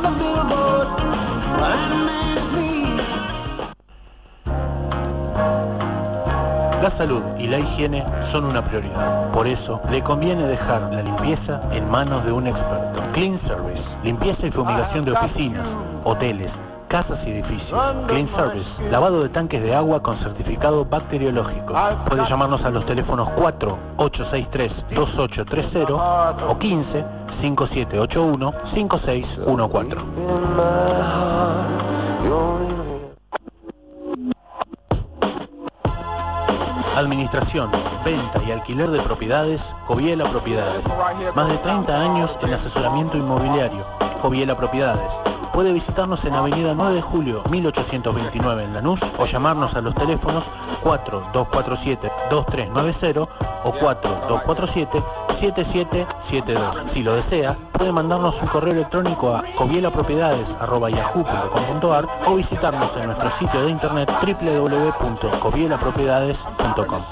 Speaker 4: La salud y la higiene son una prioridad. Por eso, le conviene dejar la limpieza en manos de un experto. Clean Service, limpieza y fumigación de oficinas, hoteles, casas y edificios. Clean Service, lavado de tanques de agua con certificado bacteriológico. Puede llamarnos a los teléfonos 4-863-2830 o 15-5781-5614. Administración, venta y alquiler de propiedades, Joviela Propiedades. Más de 30 años en asesoramiento inmobiliario, Joviela Propiedades. Puede visitarnos en Avenida 9 de Julio, 1829 en Lanús o llamarnos a los teléfonos 4247-2390 o 4247-7772. Si lo desea, puede mandarnos un correo electrónico a jovielapropiedades@yahoo.com.ar o visitarnos en nuestro sitio de internet www.jovielapropiedades.com.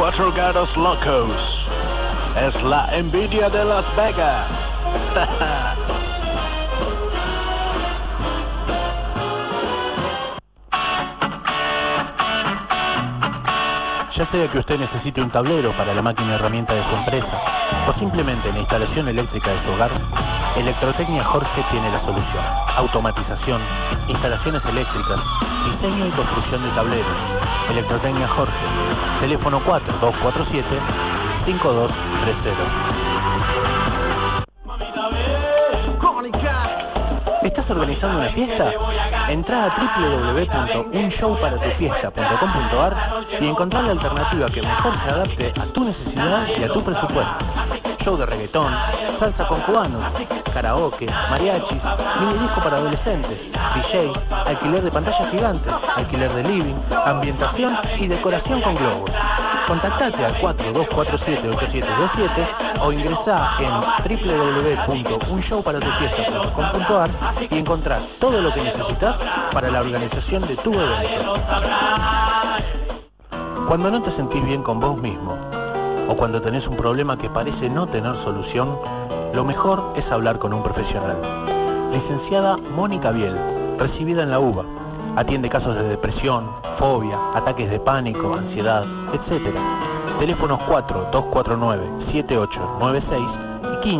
Speaker 6: Cuatro Gatos Locos. Es la envidia de Las Vegas. Ya sea que usted necesite un tablero para la máquina herramienta de su empresa o simplemente la instalación eléctrica de su hogar, Electrotecnia Jorge tiene la solución. Automatización, instalaciones eléctricas, diseño y construcción de tableros. Electrotecnia Jorge, teléfono 4247-5230. ¿Estás organizando una fiesta? Entrá a www.unshowparatufiesta.com.ar y encontrá la alternativa que mejor se adapte a tu necesidad y a tu presupuesto. Show de reggaetón, salsa con cubanos, karaoke, mariachis, mini disco para adolescentes, DJ, alquiler de pantallas gigantes, alquiler de living, ambientación y decoración con globos. Contactate al 4247-8727 o ingresá en www.unshowparatufiesta.com.ar y encontrás todo lo que necesitas para la organización de tu evento. Cuando no te sentís bien con vos mismo o cuando tenés un problema que parece no tener solución, lo mejor es hablar con un profesional. Licenciada Mónica Biel, recibida en la UBA, atiende casos de depresión, fobia, ataques de pánico, ansiedad, etc. Teléfonos 4249-7896 y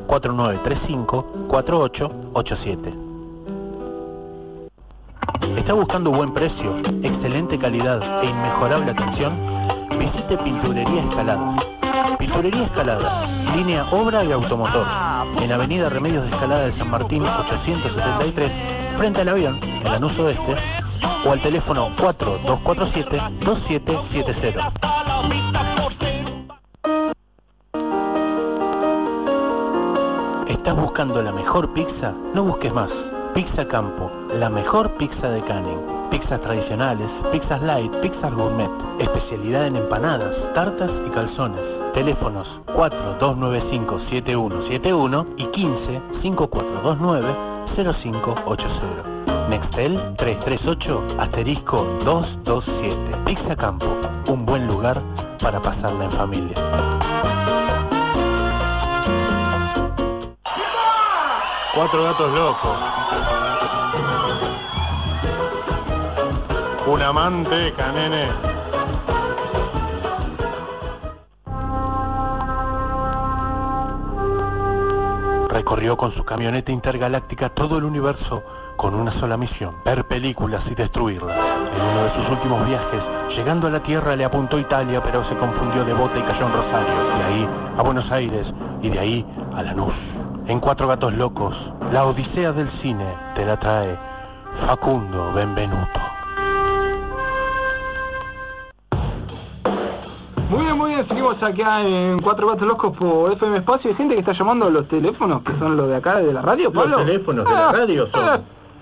Speaker 6: 15-4935-4887. ¿Está buscando buen precio, excelente calidad e inmejorable atención? Visite Pinturería Escaladas. Pinturería Escaladas, línea obra y automotor, en Avenida Remedios de Escalada de San Martín 873, frente al avión, en Lanús Oeste, o al teléfono 4247-2770. ¿Estás buscando la mejor pizza? No busques más. Pizza Campo, la mejor pizza de Canning. Pizzas tradicionales, pizzas light, pizzas gourmet. Especialidad en empanadas, tartas y calzones. Teléfonos 4295-7171 y 15-5429-0580. Nextel 338-227. Pizza Campo, un buen lugar para pasarla en familia. Cuatro Gatos Locos. Una manteca, nene. Recorrió con su camioneta intergaláctica todo el universo con una sola misión: ver películas y destruirlas. En uno de sus últimos viajes, llegando a la Tierra, le apuntó a Italia, pero se confundió de bota y cayó en Rosario. De ahí a Buenos Aires y de ahí a Lanús. En Cuatro Gatos Locos, la odisea del cine te la trae Facundo Benvenuto.
Speaker 2: Muy bien, seguimos acá en Cuatro Gatos Locos por FM Espacio. Hay gente que está llamando a los teléfonos, que son los de acá, de la radio, Pablo.
Speaker 4: Los teléfonos de la radio son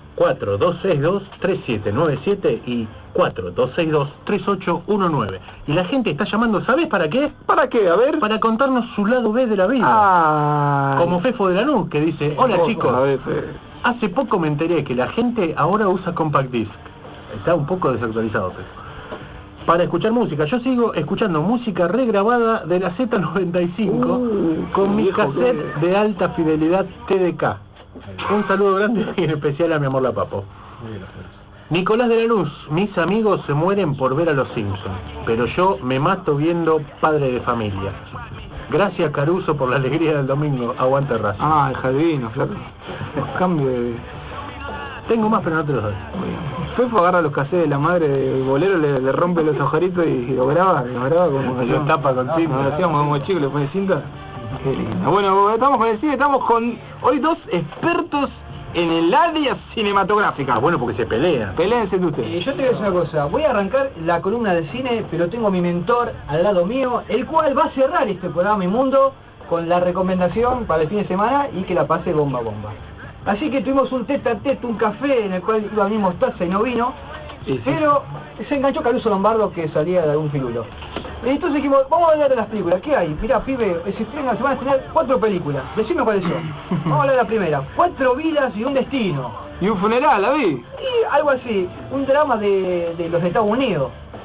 Speaker 4: 4262-3797 y 4262-3819. Y la gente está llamando, ¿sabes para qué?
Speaker 2: ¿Para qué? A ver.
Speaker 4: Para contarnos su lado B de la vida. Como Fefo de Lanús, que dice: hola chicos, hace poco me enteré que la gente ahora usa compact disc. Está un poco desactualizado, Fefo. Para escuchar música, yo sigo escuchando música regrabada de la Z95 con mi cassette de alta fidelidad TDK. Un saludo grande y en especial a mi amor la Papo. Nicolás de Lanús: mis amigos se mueren por ver a los Simpsons, pero yo me mato viendo Padre de Familia. Gracias Caruso por la alegría del domingo. Aguante Racing.
Speaker 2: Ah, el Jardino, flaco. Cambio de...
Speaker 4: Tengo más, pero no te los doy.
Speaker 2: Fefo agarra los cassettes de la madre del bolero, le rompe los agujeritos y lo graba como...
Speaker 4: Lo tapa con cinta.
Speaker 2: Lo hacíamos como chico, le pone cinta. Qué lindo. Bueno, estamos con el cine, estamos con hoy dos expertos en el área cinematográfica.
Speaker 4: Bueno, porque se pelean.
Speaker 2: Peléense ustedes.
Speaker 9: Yo te voy a decir una cosa, voy a arrancar la columna de cine, pero tengo a mi mentor al lado mío, el cual va a cerrar este programa Mi Mundo con la recomendación para el fin de semana y que la pase bomba. Así que tuvimos un tete a tete, un café en el cual iba a venir Mostaza y no vino, pero se enganchó Caruso Lombardo que salía de algún filulo. Entonces dijimos, vamos a hablar de las películas. ¿Qué hay? Mirá, pibe, se van a estrenar 4 películas. Decime cuáles son. Vamos a hablar de la primera. 4 vidas y un destino.
Speaker 2: Y un funeral, ¿la vi?
Speaker 9: Y algo así, un drama de los Estados Unidos.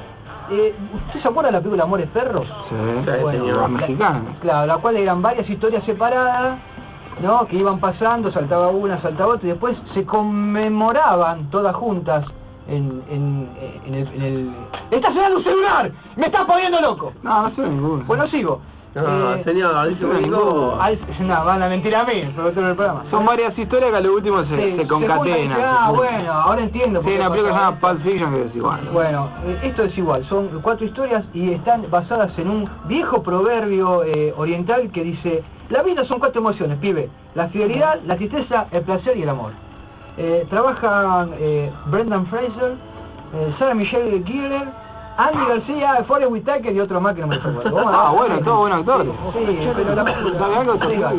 Speaker 9: ¿Usted se acuerda de la película Amores Perros?
Speaker 2: Sí,
Speaker 3: señor.
Speaker 2: la mexicana.
Speaker 9: Claro, la cual eran varias historias separadas, ¿no? Que iban pasando, saltaba una, saltaba otra, y después se conmemoraban todas juntas en el... ¡Está sonando un celular! ¡Me estás poniendo loco!
Speaker 2: No, no sé ninguno.
Speaker 9: Bueno, sigo.
Speaker 3: No, señor, dice conmigo.
Speaker 9: No, van a mentir a mí, por otro del programa.
Speaker 2: Son varias historias que a lo último se concatenan.
Speaker 9: Bueno, ahora entiendo.
Speaker 2: Sí, una película que se llama Pulp Fiction que es igual.
Speaker 9: Bueno, esto es igual, son 4 historias y están basadas en un viejo proverbio oriental que dice: la vida son 4 emociones, pibe: la fidelidad, la tristeza, el placer y el amor. Trabajan Brendan Fraser, Sarah Michelle Gellar, Andy García, Forrest Whitaker y otros más que no me acuerdo.
Speaker 2: Bueno, todos buenos actores.
Speaker 9: Sí, pero
Speaker 2: ¿Sabe algo?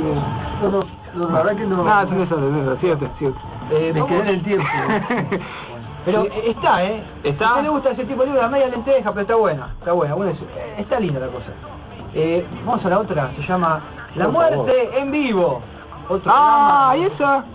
Speaker 5: No, la verdad que no.
Speaker 2: Nada, sí, eso, cierto.
Speaker 5: Me quedé en el tiempo.
Speaker 9: Pero está,
Speaker 2: ¿Está?
Speaker 9: A usted le gusta ese tipo de libro, la media lenteja, pero está buena. Bueno, está linda la cosa. Vamos a la otra, se llama La Muerte en Vivo. Otro programa.
Speaker 2: ¿Y esa?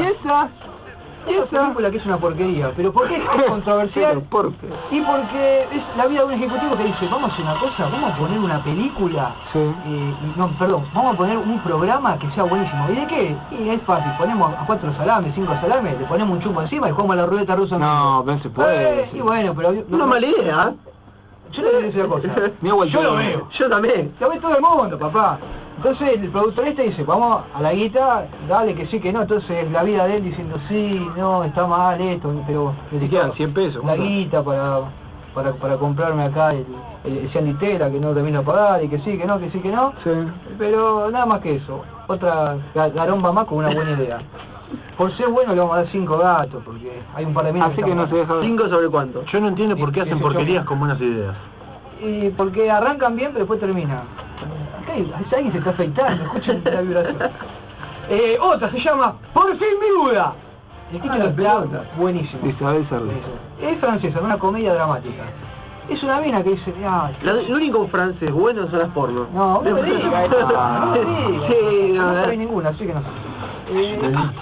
Speaker 9: ¿Y esa película que es una porquería? ¿Pero por qué es controversial? Y porque es la vida de un ejecutivo que dice: vamos a hacer una cosa, vamos a poner una película, vamos a poner un programa que sea buenísimo. ¿Y de qué? Y es fácil, ponemos a 4 salames, 5 salames, le ponemos un chumbo encima y jugamos a la ruleta rusa.
Speaker 2: No, pero se puede.
Speaker 9: Y bueno, pero...
Speaker 3: Una mala idea.
Speaker 9: Yo le voy a decir una cosa. Yo lo veo.
Speaker 3: Yo también.
Speaker 9: Lo ve todo el mundo, papá. Entonces el productor dice: vamos a la guita, dale que sí, que no. Entonces la vida de él diciendo: sí, no, está mal esto, pero...
Speaker 2: ¿Te quedan 100 pesos?
Speaker 9: La guita para comprarme acá el Cianditera que no termino de pagar, y que sí, que no.
Speaker 2: Sí.
Speaker 9: Pero nada más que eso. Otra garomba más con una buena idea. Por ser bueno le vamos a dar 5 gatos, porque hay un par de minas.
Speaker 2: Así que no se deja ver.
Speaker 3: 5 sobre cuánto.
Speaker 4: Yo no entiendo por qué hacen porquerías con buenas ideas.
Speaker 9: Y porque arrancan bien, pero después termina. Acá alguien se está afeitando, escuchen la vibración. Otra se llama Por fin mi Buda. El título está buenísimo.
Speaker 2: Isabel Sarli.
Speaker 9: Es francesa, una comedia dramática. Es una mina que dice:
Speaker 3: Lo único francés bueno son las pornos.
Speaker 9: no me diga eso, no me diga.
Speaker 3: Sí,
Speaker 9: No hay ninguna, así que no sé.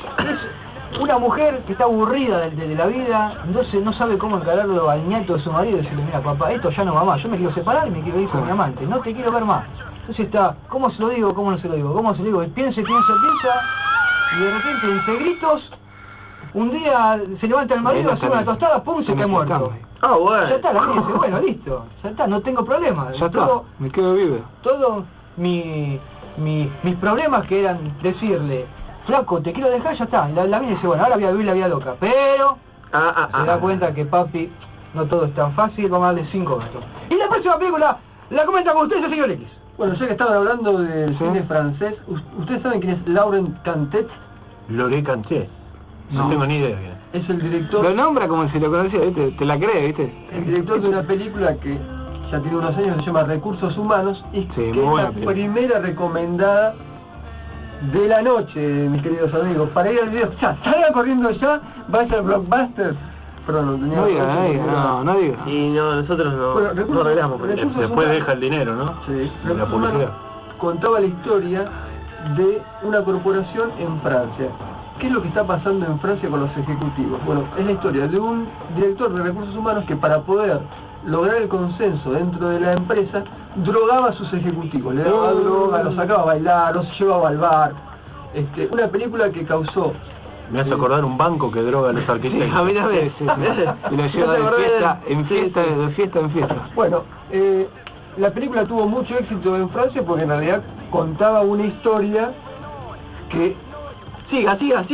Speaker 9: Es una mujer que está aburrida de la vida, entonces no sabe cómo encararlo al nieto de su marido y decirle: mira, papá, esto ya no va más, yo me quiero separar y me quiero ir con mi amante, no te quiero ver más. Entonces está: ¿cómo se lo digo? ¿Cómo no se lo digo? ¿Cómo se lo digo? Y piensa, y de repente, entre gritos, un día se levanta el marido, hace una tostada, pum, se cae muerto.
Speaker 3: Bueno.
Speaker 9: Ya está, la mina dice: bueno, listo, ya está, no tengo problema.
Speaker 2: Ya está, me quedo vivo.
Speaker 9: Todo mis problemas, que eran decirle: flaco, te quiero dejar, ya está. La mina dice: bueno, ahora voy a vivir la vida loca. Pero se da cuenta que papi, no todo es tan fácil, vamos a darle 5 gatos. Y la próxima película la comenta con ustedes el señor X.
Speaker 5: Bueno, ya que estaban hablando del cine francés, ¿ustedes saben quién es Laurent Cantet?
Speaker 4: Loré Canté. No tengo ni idea.
Speaker 5: Es el director...
Speaker 2: Lo nombra como si lo conocía, ¿viste? Te la cree, ¿viste?
Speaker 5: El director de una película que ya tiene unos años, se llama Recursos Humanos, y que es la primera recomendada de la noche, mis queridos amigos, para ir al video. Ya, salgan corriendo ya, vaya al Blockbuster. Perdón,
Speaker 2: no diga.
Speaker 3: Y no, nosotros no arreglamos.
Speaker 4: Después deja el dinero, ¿no?
Speaker 5: Sí.
Speaker 4: La publicidad.
Speaker 5: Contaba la historia de una corporación en Francia. ¿Qué es lo que está pasando en Francia con los ejecutivos? Bueno, es la historia de un director de recursos humanos que, para poder lograr el consenso dentro de la empresa, drogaba a sus ejecutivos, le daba droga, los sacaba a bailar, los llevaba al bar. Una película que causó...
Speaker 4: Me hace acordar un banco que droga a los arquitectos.
Speaker 2: Sí, a mí también. Y lo lleva de fiesta en fiesta.
Speaker 5: Bueno, la película tuvo mucho éxito en Francia porque en realidad contaba una historia que...
Speaker 3: Siga,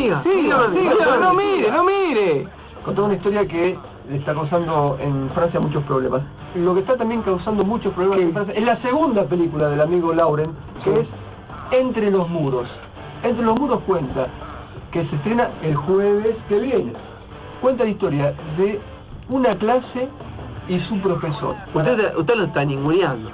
Speaker 2: no mire.
Speaker 5: Contaba una historia que le está causando en Francia muchos problemas. Lo que está también causando muchos problemas en Francia es la segunda película del amigo Laurent, que es Entre los Muros. Entre los Muros cuenta que se estrena el jueves que viene. Cuenta la historia de una clase y su profesor.
Speaker 3: Usted lo está ninguneando.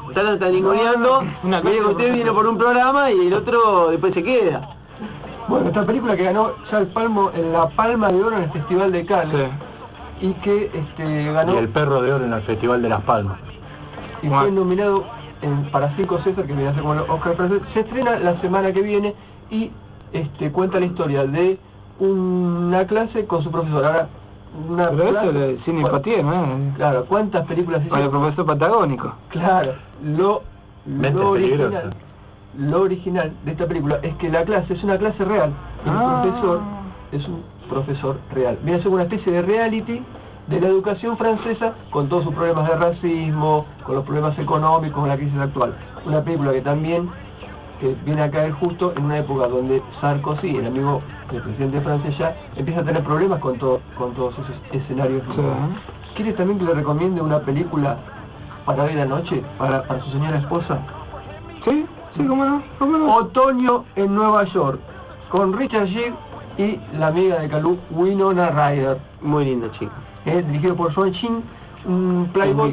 Speaker 3: Usted vino por un programa y el otro después se queda.
Speaker 5: Bueno, esta película que ganó ya la Palma de Oro en el Festival de Cannes, y que ganó...
Speaker 4: Y el Perro de Oro en el Festival de Las Palmas.
Speaker 5: Y fue nominado para 5 César, que viene a ser como el Oscar francés. Se estrena la semana que viene y cuenta la historia de una clase con su profesor. Ahora, una
Speaker 2: Pero eso
Speaker 5: clase-
Speaker 2: es sin empatía, ¿no?
Speaker 5: Claro, ¿cuántas películas
Speaker 2: Para el
Speaker 5: hicieron?
Speaker 2: profesor patagónico.
Speaker 5: Claro,
Speaker 4: Mentes
Speaker 5: lo original,
Speaker 4: peligrosas.
Speaker 5: lo original de esta película es que la clase es una clase real. El profesor es un profesor real. Viene a ser una especie de reality de la educación francesa con todos sus problemas de racismo, con los problemas económicos, con la crisis actual. Una película que también viene a caer justo en una época donde Sarkozy, el amigo del presidente de Francia ya, empieza a tener problemas con todos esos escenarios.
Speaker 2: Sí.
Speaker 5: ¿Quiere también que le recomiende una película para ver anoche, para su señora esposa?
Speaker 2: Sí, cómo no, cómo no.
Speaker 5: Otoño en Nueva York, con Richard Gere y la amiga de Calú, Winona Ryder.
Speaker 3: Muy linda chica.
Speaker 5: Dirigido por Swan Shin, un playboy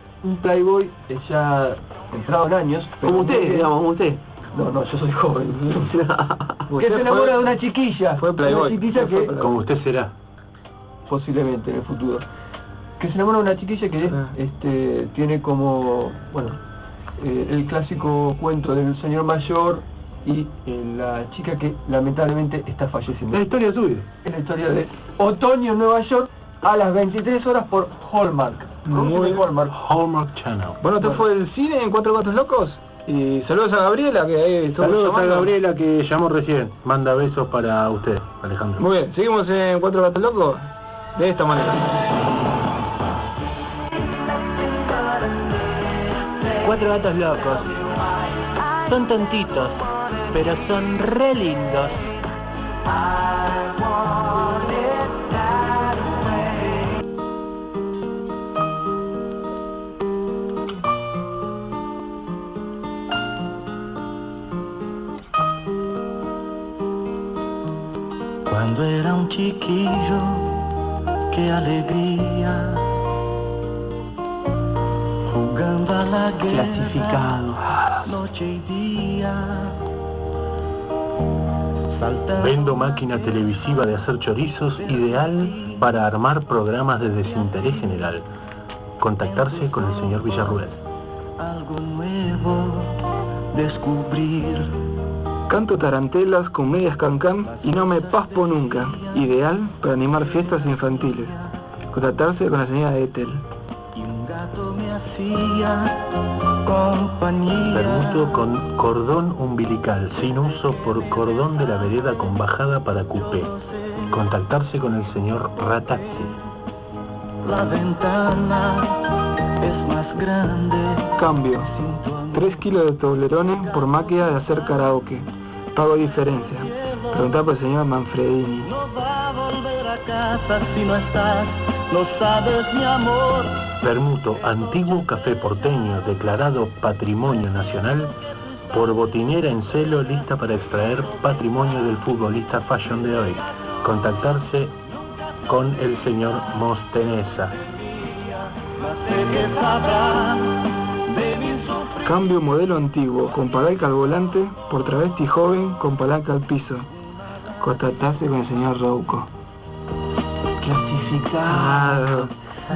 Speaker 5: ya entrado en años. pero
Speaker 3: Como usted,
Speaker 5: muy bien.
Speaker 3: digamos, como usted.
Speaker 5: No, yo soy joven. que
Speaker 2: Usted
Speaker 5: se enamora
Speaker 2: fue-
Speaker 5: de una chiquilla.
Speaker 2: fue playboy.
Speaker 5: Una chiquilla
Speaker 2: Fue
Speaker 5: que,
Speaker 2: playboy.
Speaker 4: Como usted será.
Speaker 5: posiblemente en el futuro, que se enamora de una chiquilla que tiene como, bueno, el clásico cuento del señor mayor y la chica que lamentablemente está falleciendo.
Speaker 4: La historia suya.
Speaker 5: Es la historia de Otoño en Nueva York a las 23 horas por Hallmark.
Speaker 2: Muy bien.
Speaker 5: Hallmark.
Speaker 4: Hallmark Channel.
Speaker 2: Bueno, ¿te fue el cine en Cuatro Gatos Locos? Y saludos a Gabriela, que ahí estuvo
Speaker 4: Saludos a
Speaker 2: llamando.
Speaker 4: Gabriela que llamó recién. Manda besos para usted, Alejandro.
Speaker 2: Muy bien, seguimos en Cuatro Gatos Locos de esta manera.
Speaker 8: Cuatro gatos locos. Son tontitos, pero son re lindos.
Speaker 1: Cuando era un chiquillo, qué alegría, jugando a la guerra,
Speaker 2: Clasificado.
Speaker 1: noche y día. Saltando
Speaker 4: Vendo máquina televisiva de hacer chorizos, ideal para armar programas de desinterés general. Contactarse con el señor Villarruel.
Speaker 1: algo nuevo, descubrir.
Speaker 2: Canto tarantelas con medias cancán y no me paspo nunca. Ideal para animar fiestas infantiles. Contactarse con la señora Ethel.
Speaker 1: Y un gato me hacía compañía.
Speaker 4: Permuto con cordón umbilical, sin uso por cordón de la vereda con bajada para cupé. Contactarse con el señor Rataxi.
Speaker 1: La ventana es más grande.
Speaker 2: Cambio. 3 kilos de toblerones por máquina de hacer karaoke. Pago diferencia. Preguntar por el señor Manfredini.
Speaker 1: No va a volver a casa si no estás, lo sabes mi amor.
Speaker 4: Permuto antiguo café porteño declarado Patrimonio Nacional por botinera en celo lista para extraer patrimonio del futbolista fashion de hoy. Contactarse con el señor Mostenesa.
Speaker 2: Cambio modelo antiguo con palanca al volante por travesti joven con palanca al piso. Contactarse con el señor Rouco.
Speaker 3: Clasificado.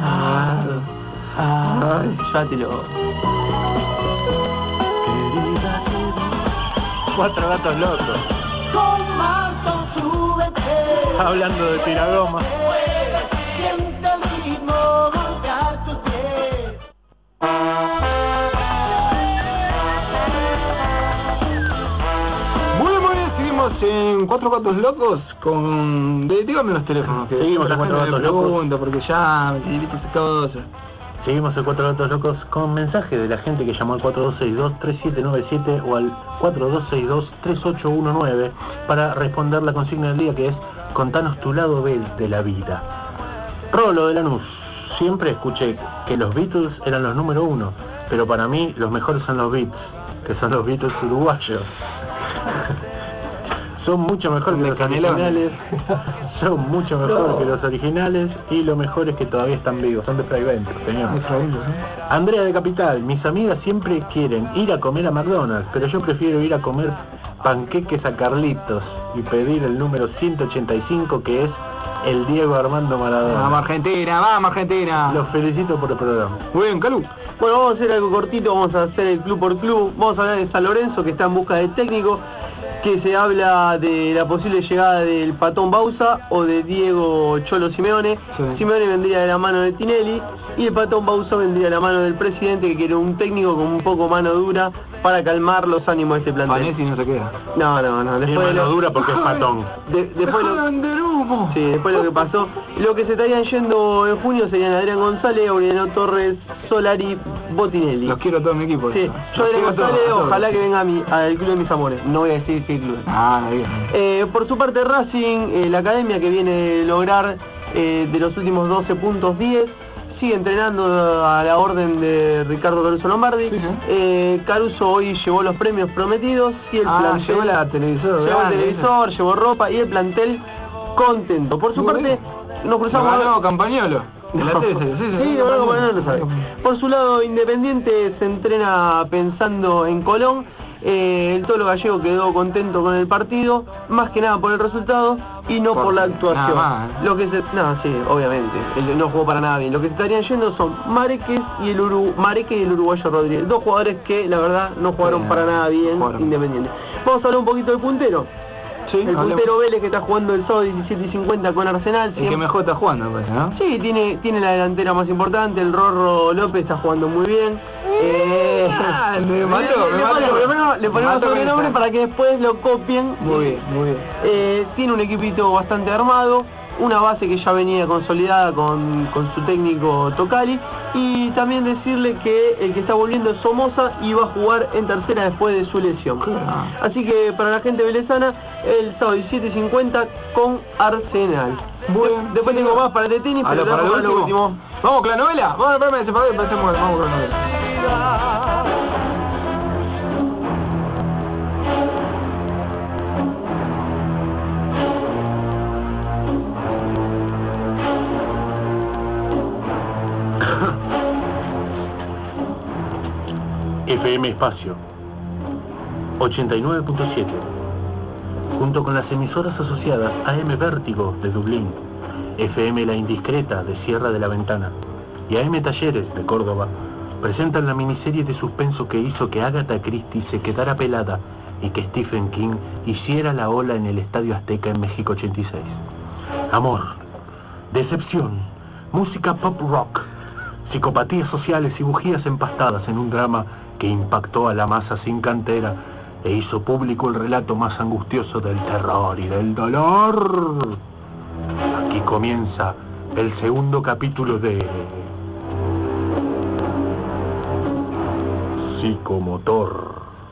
Speaker 3: Ay, ya te lo...
Speaker 4: Cuatro gatos locos. Hablando de tiragoma.
Speaker 2: Muy bien, seguimos en Cuatro Gatos Locos con... dígame los teléfonos. Que
Speaker 4: Seguimos
Speaker 2: la
Speaker 4: en Cuatro
Speaker 2: gente me
Speaker 4: Gatos Locos.
Speaker 2: pregunta, porque ya me viste esas cosas.
Speaker 4: Seguimos el Cuatro Gatos Locos con mensaje de la gente que llamó al 4262-3797 o al 4262-3819 para responder la consigna del día, que es contanos tu lado B de la vida. Rolo de Lanús, siempre escuché que los Beatles eran los número uno, pero para mí los mejores son los Beats, que son los Beatles uruguayos. Son mucho mejor que los originales, son mucho mejor que los originales, y lo mejor es que todavía están vivos, son de Fray Bento, señor. Andrea de Capital, mis amigas siempre quieren ir a comer a McDonald's, pero yo prefiero ir a comer panqueques a Carlitos y pedir el número 185, que es el Diego Armando Maradona.
Speaker 2: Vamos Argentina, vamos Argentina.
Speaker 4: Los felicito por el programa.
Speaker 2: Muy bien, Calú.
Speaker 3: Bueno, vamos a hacer algo cortito, vamos a hacer el club por club. Vamos a hablar de San Lorenzo, que está en busca de técnico. que se habla de la posible llegada del Patón Bauza o de Diego Cholo Simeone.
Speaker 2: Sí.
Speaker 3: Simeone vendría de la mano de Tinelli y el Patón Bauza vendría de la mano del presidente, que quiere un técnico con un poco mano dura para calmar los ánimos de este plantel.
Speaker 2: Panesi no se queda.
Speaker 3: No.
Speaker 4: Tiene
Speaker 3: Después de
Speaker 4: mano dura porque es patón.
Speaker 3: después lo que pasó. Lo que se estarían yendo en junio serían Adrián González, Aureliano Torres, Solari, Botinelli.
Speaker 2: Los quiero a todo mi equipo.
Speaker 3: Sí, yo Adrián González, ojalá que venga al club de mis amores. No voy a decir qué club.
Speaker 2: Bien.
Speaker 3: Por su parte Racing, la academia que viene de lograr de los últimos 12 puntos 10, sigue entrenando a la orden de Ricardo Caruso Lombardi.
Speaker 2: Sí.
Speaker 3: Caruso hoy llevó los premios prometidos y el plantel
Speaker 2: llevó la televisor.
Speaker 3: llevó el televisor, llevó ropa y el plantel contento. Por su parte, nos cruzamos.
Speaker 2: Ganó Campagnolo. De la tele.
Speaker 3: Sí, no lo sabe. Por su lado, Independiente se entrena pensando en Colón. El Tolo Gallego quedó contento con el partido, más que nada por el resultado y no por la actuación. Lo que sí, obviamente, no jugó para nada bien. Lo que se estarían yendo son Mareque y el uruguayo Rodríguez, dos jugadores que la verdad no jugaron para nada bien. Independiente. Vamos a hablar un poquito del puntero.
Speaker 2: Sí,
Speaker 3: el puntero Vélez, que está jugando el sábado 17:50 con Arsenal.
Speaker 2: El que mejor está jugando, parece, ¿no?
Speaker 3: Sí, tiene la delantera más importante. El Rorro López está jugando muy bien. Le ponemos sobrenombre para que después lo copien.
Speaker 2: Muy bien.
Speaker 3: Tiene un equipito bastante armado, una base que ya venía consolidada con su técnico Tocali, y también decirle que el que está volviendo es Somoza y va a jugar en tercera después de su lesión. Así que para la gente velezana, el sábado 17:50 con Arsenal. Después tengo más para el de tenis, pero
Speaker 2: para lo último. Vamos con la novela. Vamos con la novela.
Speaker 4: FM Espacio 89.7, junto con las emisoras asociadas AM Vértigo de Dublín, FM La Indiscreta de Sierra de la Ventana y AM Talleres de Córdoba, presentan la miniserie de suspenso que hizo que Agatha Christie se quedara pelada y que Stephen King hiciera la ola en el Estadio Azteca en México 86. Amor, decepción, música pop rock, psicopatías sociales y bujías empastadas en un drama que impactó a la masa sin cantera e hizo público el relato más angustioso del terror y del dolor. Aquí comienza el segundo capítulo de Psicomotor.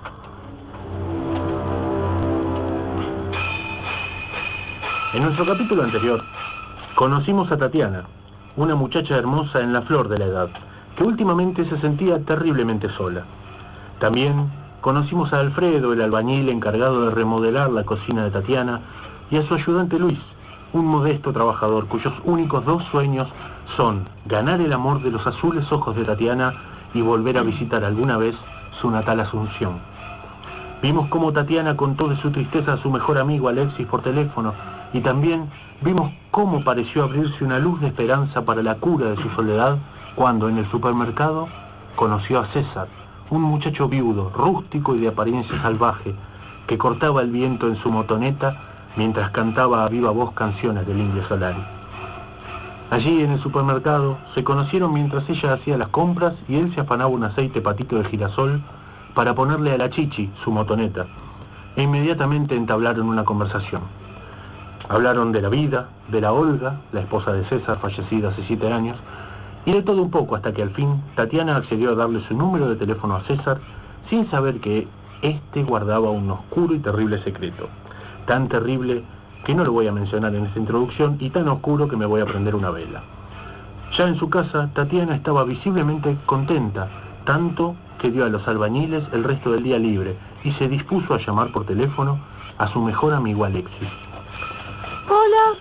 Speaker 4: En nuestro capítulo anterior conocimos a Tatiana, una muchacha hermosa en la flor de la edad, que últimamente se sentía terriblemente sola. También conocimos a Alfredo, el albañil encargado de remodelar la cocina de Tatiana, y a su ayudante Luis, un modesto trabajador cuyos únicos dos sueños son ganar el amor de los azules ojos de Tatiana y volver a visitar alguna vez su natal Asunción. Vimos cómo Tatiana contó de su tristeza a su mejor amigo Alexis por teléfono, y también vimos cómo pareció abrirse una luz de esperanza para la cura de su soledad cuando en el supermercado conoció a César, un muchacho viudo, rústico y de apariencia salvaje, que cortaba el viento en su motoneta mientras cantaba a viva voz canciones del Indio Solari. Allí en el supermercado se conocieron mientras ella hacía las compras y él se afanaba un aceite patito de girasol para ponerle a la Chichi, su motoneta, e inmediatamente entablaron una conversación. Hablaron de la vida, de la Olga, la esposa de César, fallecida hace 7 años, y de todo un poco, hasta que al fin Tatiana accedió a darle su número de teléfono a César, sin saber que éste guardaba un oscuro y terrible secreto. Tan terrible que no lo voy a mencionar en esta introducción, y tan oscuro que me voy a prender una vela. Ya en su casa, Tatiana estaba visiblemente contenta, tanto que dio a los albañiles el resto del día libre, y se dispuso a llamar por teléfono a su mejor amigo Alexis.
Speaker 10: Hola.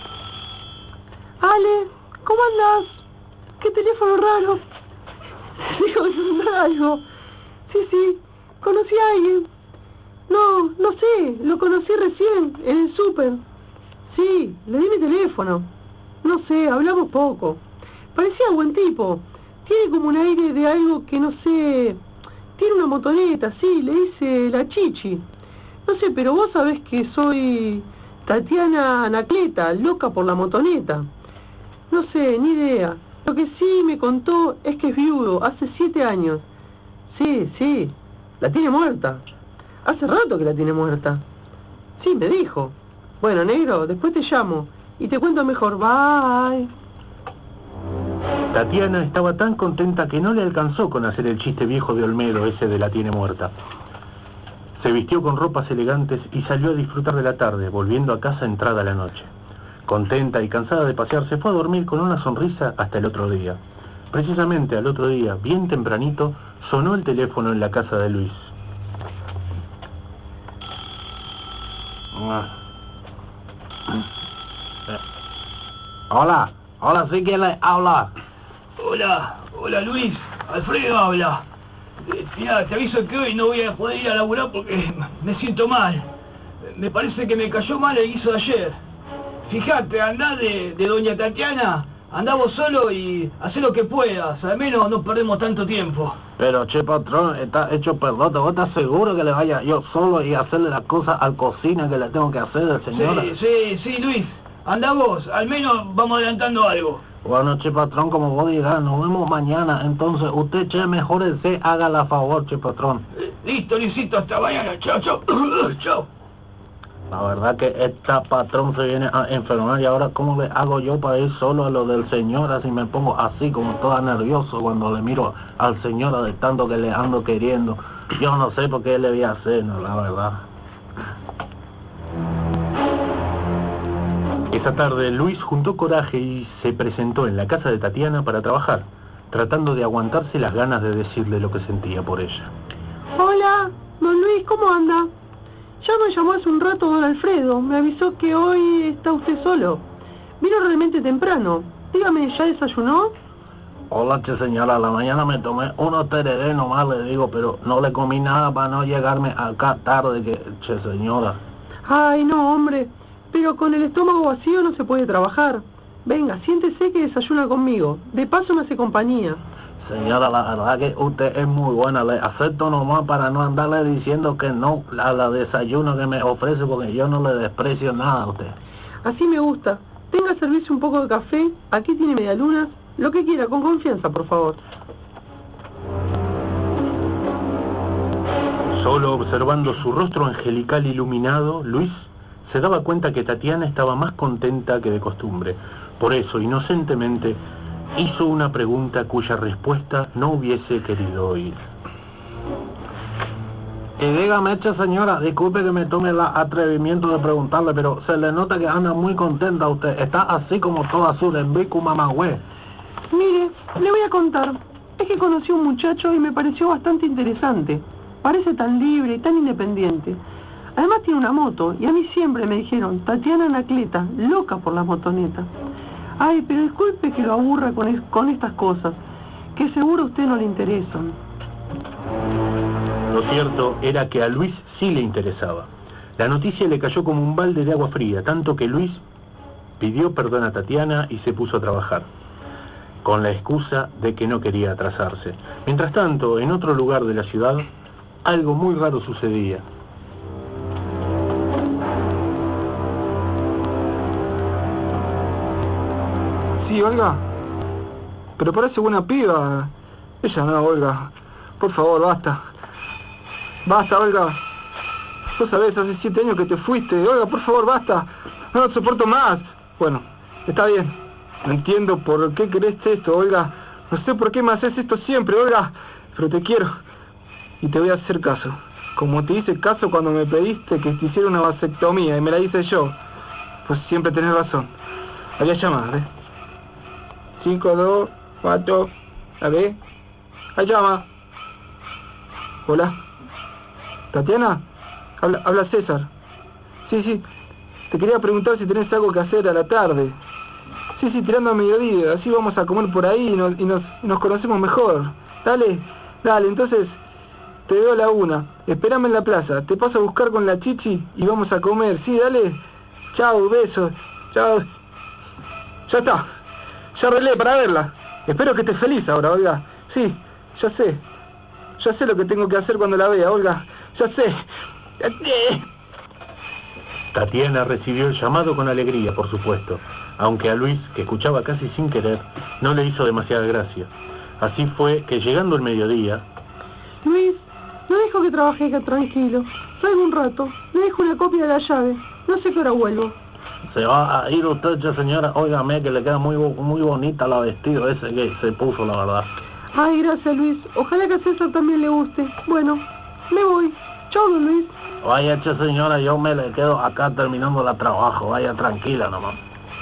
Speaker 10: Ale, ¿cómo andás? ¿Qué teléfono raro? Digo, es algo. Sí, conocí a alguien. No sé, lo conocí recién, en el súper. Sí, le di mi teléfono. No sé, hablamos poco. Parecía buen tipo. Tiene como un aire de algo que no sé. Tiene una motoneta, sí, le dice la Chichi. No sé, pero vos sabés que soy Tatiana Anacleta, loca por la motoneta. No sé, ni idea. Lo que sí me contó es que es viudo, hace 7 años. Sí, la tiene muerta. Hace rato que la tiene muerta. Sí, me dijo. Bueno, negro, después te llamo y te cuento mejor. Bye.
Speaker 4: Tatiana estaba tan contenta que no le alcanzó con hacer el chiste viejo de Olmedo, ese de la tiene muerta. Se vistió con ropas elegantes y salió a disfrutar de la tarde, volviendo a casa entrada la noche. Contenta y cansada de pasear, se fue a dormir con una sonrisa hasta el otro día. Precisamente al otro día, bien tempranito, sonó el teléfono en la casa de Luis. Hola, sí que le habla.
Speaker 11: Hola Luis, Alfredo habla. Mirá, te aviso que hoy no voy a poder ir a laburar porque me siento mal. Me parece que me cayó mal el guiso de ayer. Fíjate, andá de doña Tatiana, andá vos solo y hacé lo que puedas, al menos no perdemos tanto tiempo.
Speaker 4: Pero che, patrón, está hecho pelota. ¿Vos estás seguro que le vaya yo solo y hacerle las cosas al cocina que le tengo que hacer al señor?
Speaker 11: Sí, Luis, andá vos, al menos vamos adelantando algo.
Speaker 4: Bueno, che, patrón, como vos dirás, nos vemos mañana. Entonces, usted, che, mejórese, haga la favor, che, patrón.
Speaker 11: Listo, Luisito, hasta mañana. Chao. Chao.
Speaker 4: La verdad que esta patrón se viene a enfermar y ahora, ¿cómo le hago yo para ir solo a lo del señor? Así me pongo así, como toda nervioso cuando le miro al señor de tanto que le ando queriendo. Yo no sé por qué le voy a hacer, no, la verdad. Esa tarde Luis juntó coraje y se presentó en la casa de Tatiana para trabajar, tratando de aguantarse las ganas de decirle lo que sentía por ella.
Speaker 10: Hola, don Luis, ¿cómo anda? Ya me llamó hace un rato don Alfredo, me avisó que hoy está usted solo. Vino realmente temprano. Dígame, ¿ya desayunó?
Speaker 4: Hola, che, señora, a la mañana me tomé unos tereré nomás, le digo, pero no le comí nada para no llegarme acá tarde, che, señora.
Speaker 10: Ay, no, hombre, pero con el estómago vacío no se puede trabajar. Venga, siéntese que desayuna conmigo. De paso me hace compañía.
Speaker 4: Señora, la verdad que usted es muy buena. Le acepto nomás para no andarle diciendo que no a la desayuno que me ofrece, porque yo no le desprecio nada a usted.
Speaker 10: Así me gusta. Tenga servicio un poco de café. Aquí tiene medialunas. Lo que quiera, con confianza, por favor.
Speaker 4: Solo observando su rostro angelical iluminado, Luis se daba cuenta que Tatiana estaba más contenta que de costumbre. Por eso, inocentemente, hizo una pregunta cuya respuesta no hubiese querido oír. Y dígame, señora, disculpe que me tome el atrevimiento de preguntarle, pero se le nota que anda muy contenta usted. Está así como toda azul en bicu mamagüe.
Speaker 10: Mire, le voy a contar. Es que conocí a un muchacho y me pareció bastante interesante. Parece tan libre y tan independiente. Además tiene una moto y a mí siempre me dijeron Tatiana Anacleta, loca por las motonetas. Ay, pero disculpe que lo aburra con estas cosas, que seguro a usted no le interesan.
Speaker 4: Lo cierto era que a Luis sí le interesaba. La noticia le cayó como un balde de agua fría, tanto que Luis pidió perdón a Tatiana y se puso a trabajar, con la excusa de que no quería atrasarse. Mientras tanto, en otro lugar de la ciudad, algo muy raro sucedía.
Speaker 2: Sí, Olga. Pero parece buena piba. Ella no, Olga. Por favor, basta. Basta, Olga. Vos sabés, hace 7 años que te fuiste. Olga, por favor, basta. No lo soporto más. Bueno, está bien. No entiendo por qué querés esto, Olga. No sé por qué me haces esto siempre, Olga. Pero te quiero. Y te voy a hacer caso. Como te hice caso cuando me pediste que te hiciera una vasectomía y me la hice yo. Pues siempre tenés razón. Voy a llamar, 5, 2, 4, a ver. Ahí llama. Hola. ¿Tatiana? Habla César. Sí. Te quería preguntar si tenés algo que hacer a la tarde. Sí, tirando a mediodía. Así vamos a comer por ahí y nos conocemos mejor. Dale, entonces te veo a la 1. Espérame en la plaza. Te paso a buscar con la Chichi y vamos a comer. Sí, dale. Chao, besos. Chao. Ya está. Ya arreglé para verla. Espero que estés feliz ahora, Olga. Sí, ya sé lo que tengo que hacer cuando la vea, Olga. Ya sé.
Speaker 4: Tatiana recibió el llamado con alegría, por supuesto, aunque a Luis, que escuchaba casi sin querer, no le hizo demasiada gracia. Así fue que, llegando el mediodía...
Speaker 10: Luis, no dejo que trabaje acá tranquilo. Salgo un rato, le dejo una copia de la llave. No sé qué hora vuelvo.
Speaker 4: ¿Se va a ir usted, señora? Óigame, que le queda muy bonita la vestido ese que se puso, la verdad.
Speaker 10: Ay, gracias, Luis. Ojalá que a César también le guste. Bueno, me voy. Chau, don Luis.
Speaker 4: Vaya, señora, yo me le quedo acá terminando el trabajo. Vaya, tranquila nomás.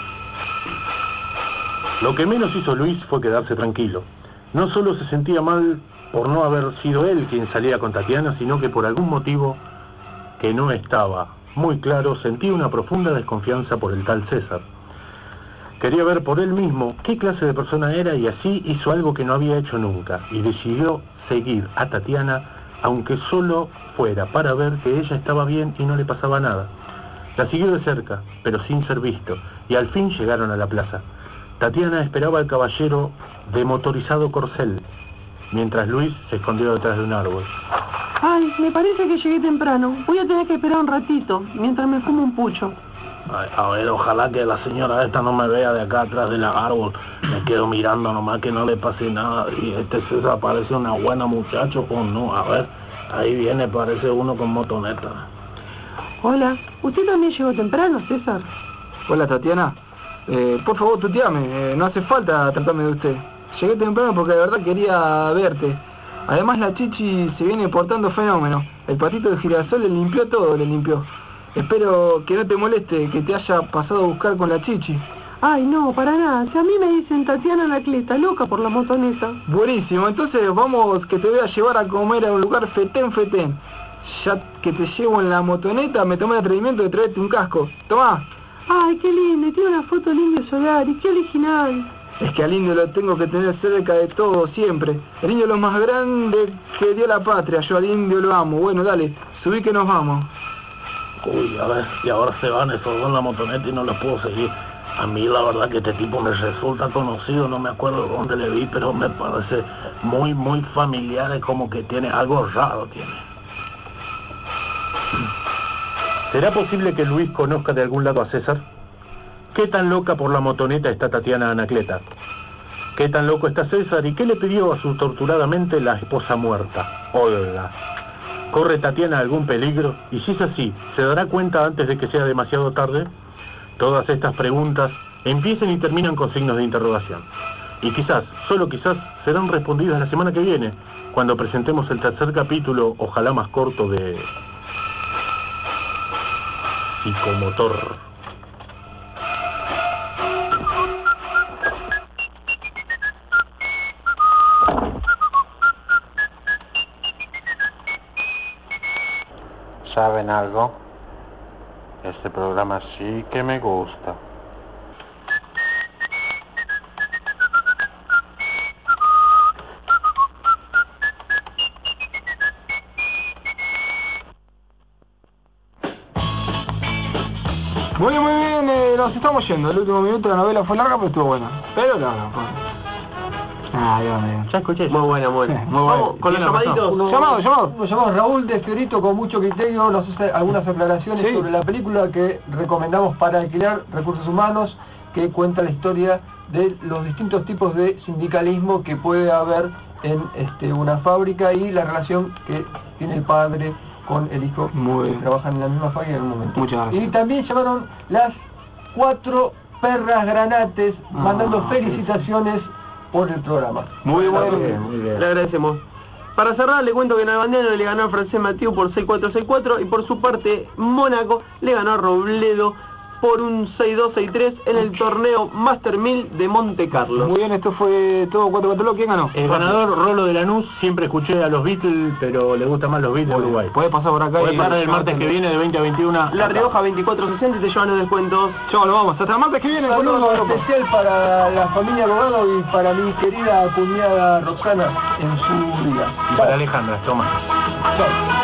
Speaker 4: Lo que menos hizo Luis fue quedarse tranquilo. No solo se sentía mal por no haber sido él quien salía con Tatiana, sino que por algún motivo que no estaba muy claro, sentía una profunda desconfianza por el tal César. Quería ver por él mismo qué clase de persona era y así hizo algo que no había hecho nunca y decidió seguir a Tatiana, aunque solo fuera para ver que ella estaba bien y no le pasaba nada. La siguió de cerca, pero sin ser visto, y al fin llegaron a la plaza. Tatiana esperaba al caballero de motorizado corcel, mientras Luis se escondió detrás de un árbol.
Speaker 10: Ay, me parece que llegué temprano. Voy a tener que esperar un ratito, mientras me fumo un pucho.
Speaker 4: Ay, a ver, ojalá que la señora esta no me vea de acá atrás del árbol. Me quedo mirando nomás que no le pase nada. Y César parece una buena muchacho o no. A ver, ahí viene, parece uno con motoneta.
Speaker 10: Hola, ¿usted también llegó temprano, César?
Speaker 2: Hola, Tatiana. Por favor, tuteame. No hace falta tratarme de usted. Llegué temprano porque de verdad quería verte. Además, la Chichi se viene portando fenómeno. El patito de girasol le limpió todo, le limpió. Espero que no te moleste que te haya pasado a buscar con la Chichi.
Speaker 10: Ay, no, para nada. Si a mí me dicen Tatiana Anacleta, loca por la motoneta.
Speaker 2: Buenísimo, entonces vamos que te voy a llevar a comer a un lugar fetén. Ya que te llevo en la motoneta, me tomé el atrevimiento de traerte un casco. Tomá.
Speaker 10: Ay, qué lindo, y tiene una foto del Indio Solari, qué original.
Speaker 2: Es que al indio lo tengo que tener cerca de todo, siempre. El indio es lo más grande que dio la patria, yo al indio lo amo. Bueno, dale, subí que nos vamos.
Speaker 4: Uy, a ver, y ahora se van esos dos en la motoneta y no los puedo seguir. A mí la verdad que este tipo me resulta conocido, no me acuerdo dónde le vi, pero me parece muy familiar, es como que tiene algo raro, tiene. ¿Será posible que Luis conozca de algún lado a César? ¿Qué tan loca por la motoneta está Tatiana Anacleta? ¿Qué tan loco está César y qué le pidió a su torturadamente la esposa muerta, Olga? ¿Corre Tatiana algún peligro? Y si es así, ¿se dará cuenta antes de que sea demasiado tarde? Todas estas preguntas empiezan y terminan con signos de interrogación. Y quizás, solo quizás, serán respondidas la semana que viene, cuando presentemos el tercer capítulo, ojalá más corto, de Psicomotor. ¿Saben algo? Este programa sí que me gusta.
Speaker 2: Muy bien, nos estamos yendo. El último minuto de la novela fue larga, pero estuvo buena. Pero larga, pues.
Speaker 3: Ya escuché. Muy buena.
Speaker 2: Muy bueno.
Speaker 3: Vamos con los llamaditos.
Speaker 2: Llamado.
Speaker 5: Llamamos Raúl de Fiorito con mucho criterio, nos hace algunas aclaraciones sobre la película que recomendamos para alquilar, Recursos Humanos, que cuenta la historia de los distintos tipos de sindicalismo que puede haber en una fábrica y la relación que tiene el padre con el hijo que trabajan en la misma fábrica en un momento.
Speaker 2: Muchas gracias.
Speaker 5: Y también llamaron las 4 perras granates mandando felicitaciones por el programa.
Speaker 2: Muy bien.
Speaker 3: Le agradecemos. Para cerrar, le cuento que Nalbandiano le ganó a Francés Mathieu por 6-4-6-4 y por su parte Mónaco le ganó a Robledo por un 6-2-6-3 en el torneo Master 1000 de Monte Carlo.
Speaker 2: Muy bien, esto fue todo 4-4. ¿Quién ganó?
Speaker 4: El ganador, Rolo de Lanús. Siempre escuché a los Beatles, pero le gustan más los Beatles de Uruguay.
Speaker 2: Puede pasar por acá.
Speaker 4: Puede pasar el martes que viene de 20 a 21.
Speaker 3: La Rioja 24-60 y te llevan los descuentos.
Speaker 2: Chau, lo vamos. Hasta el martes que viene.
Speaker 5: Un saludo especial para la familia Bogado y para mi querida cuñada Roxana en su día.
Speaker 4: Y para Alejandra, toma.
Speaker 5: Chao.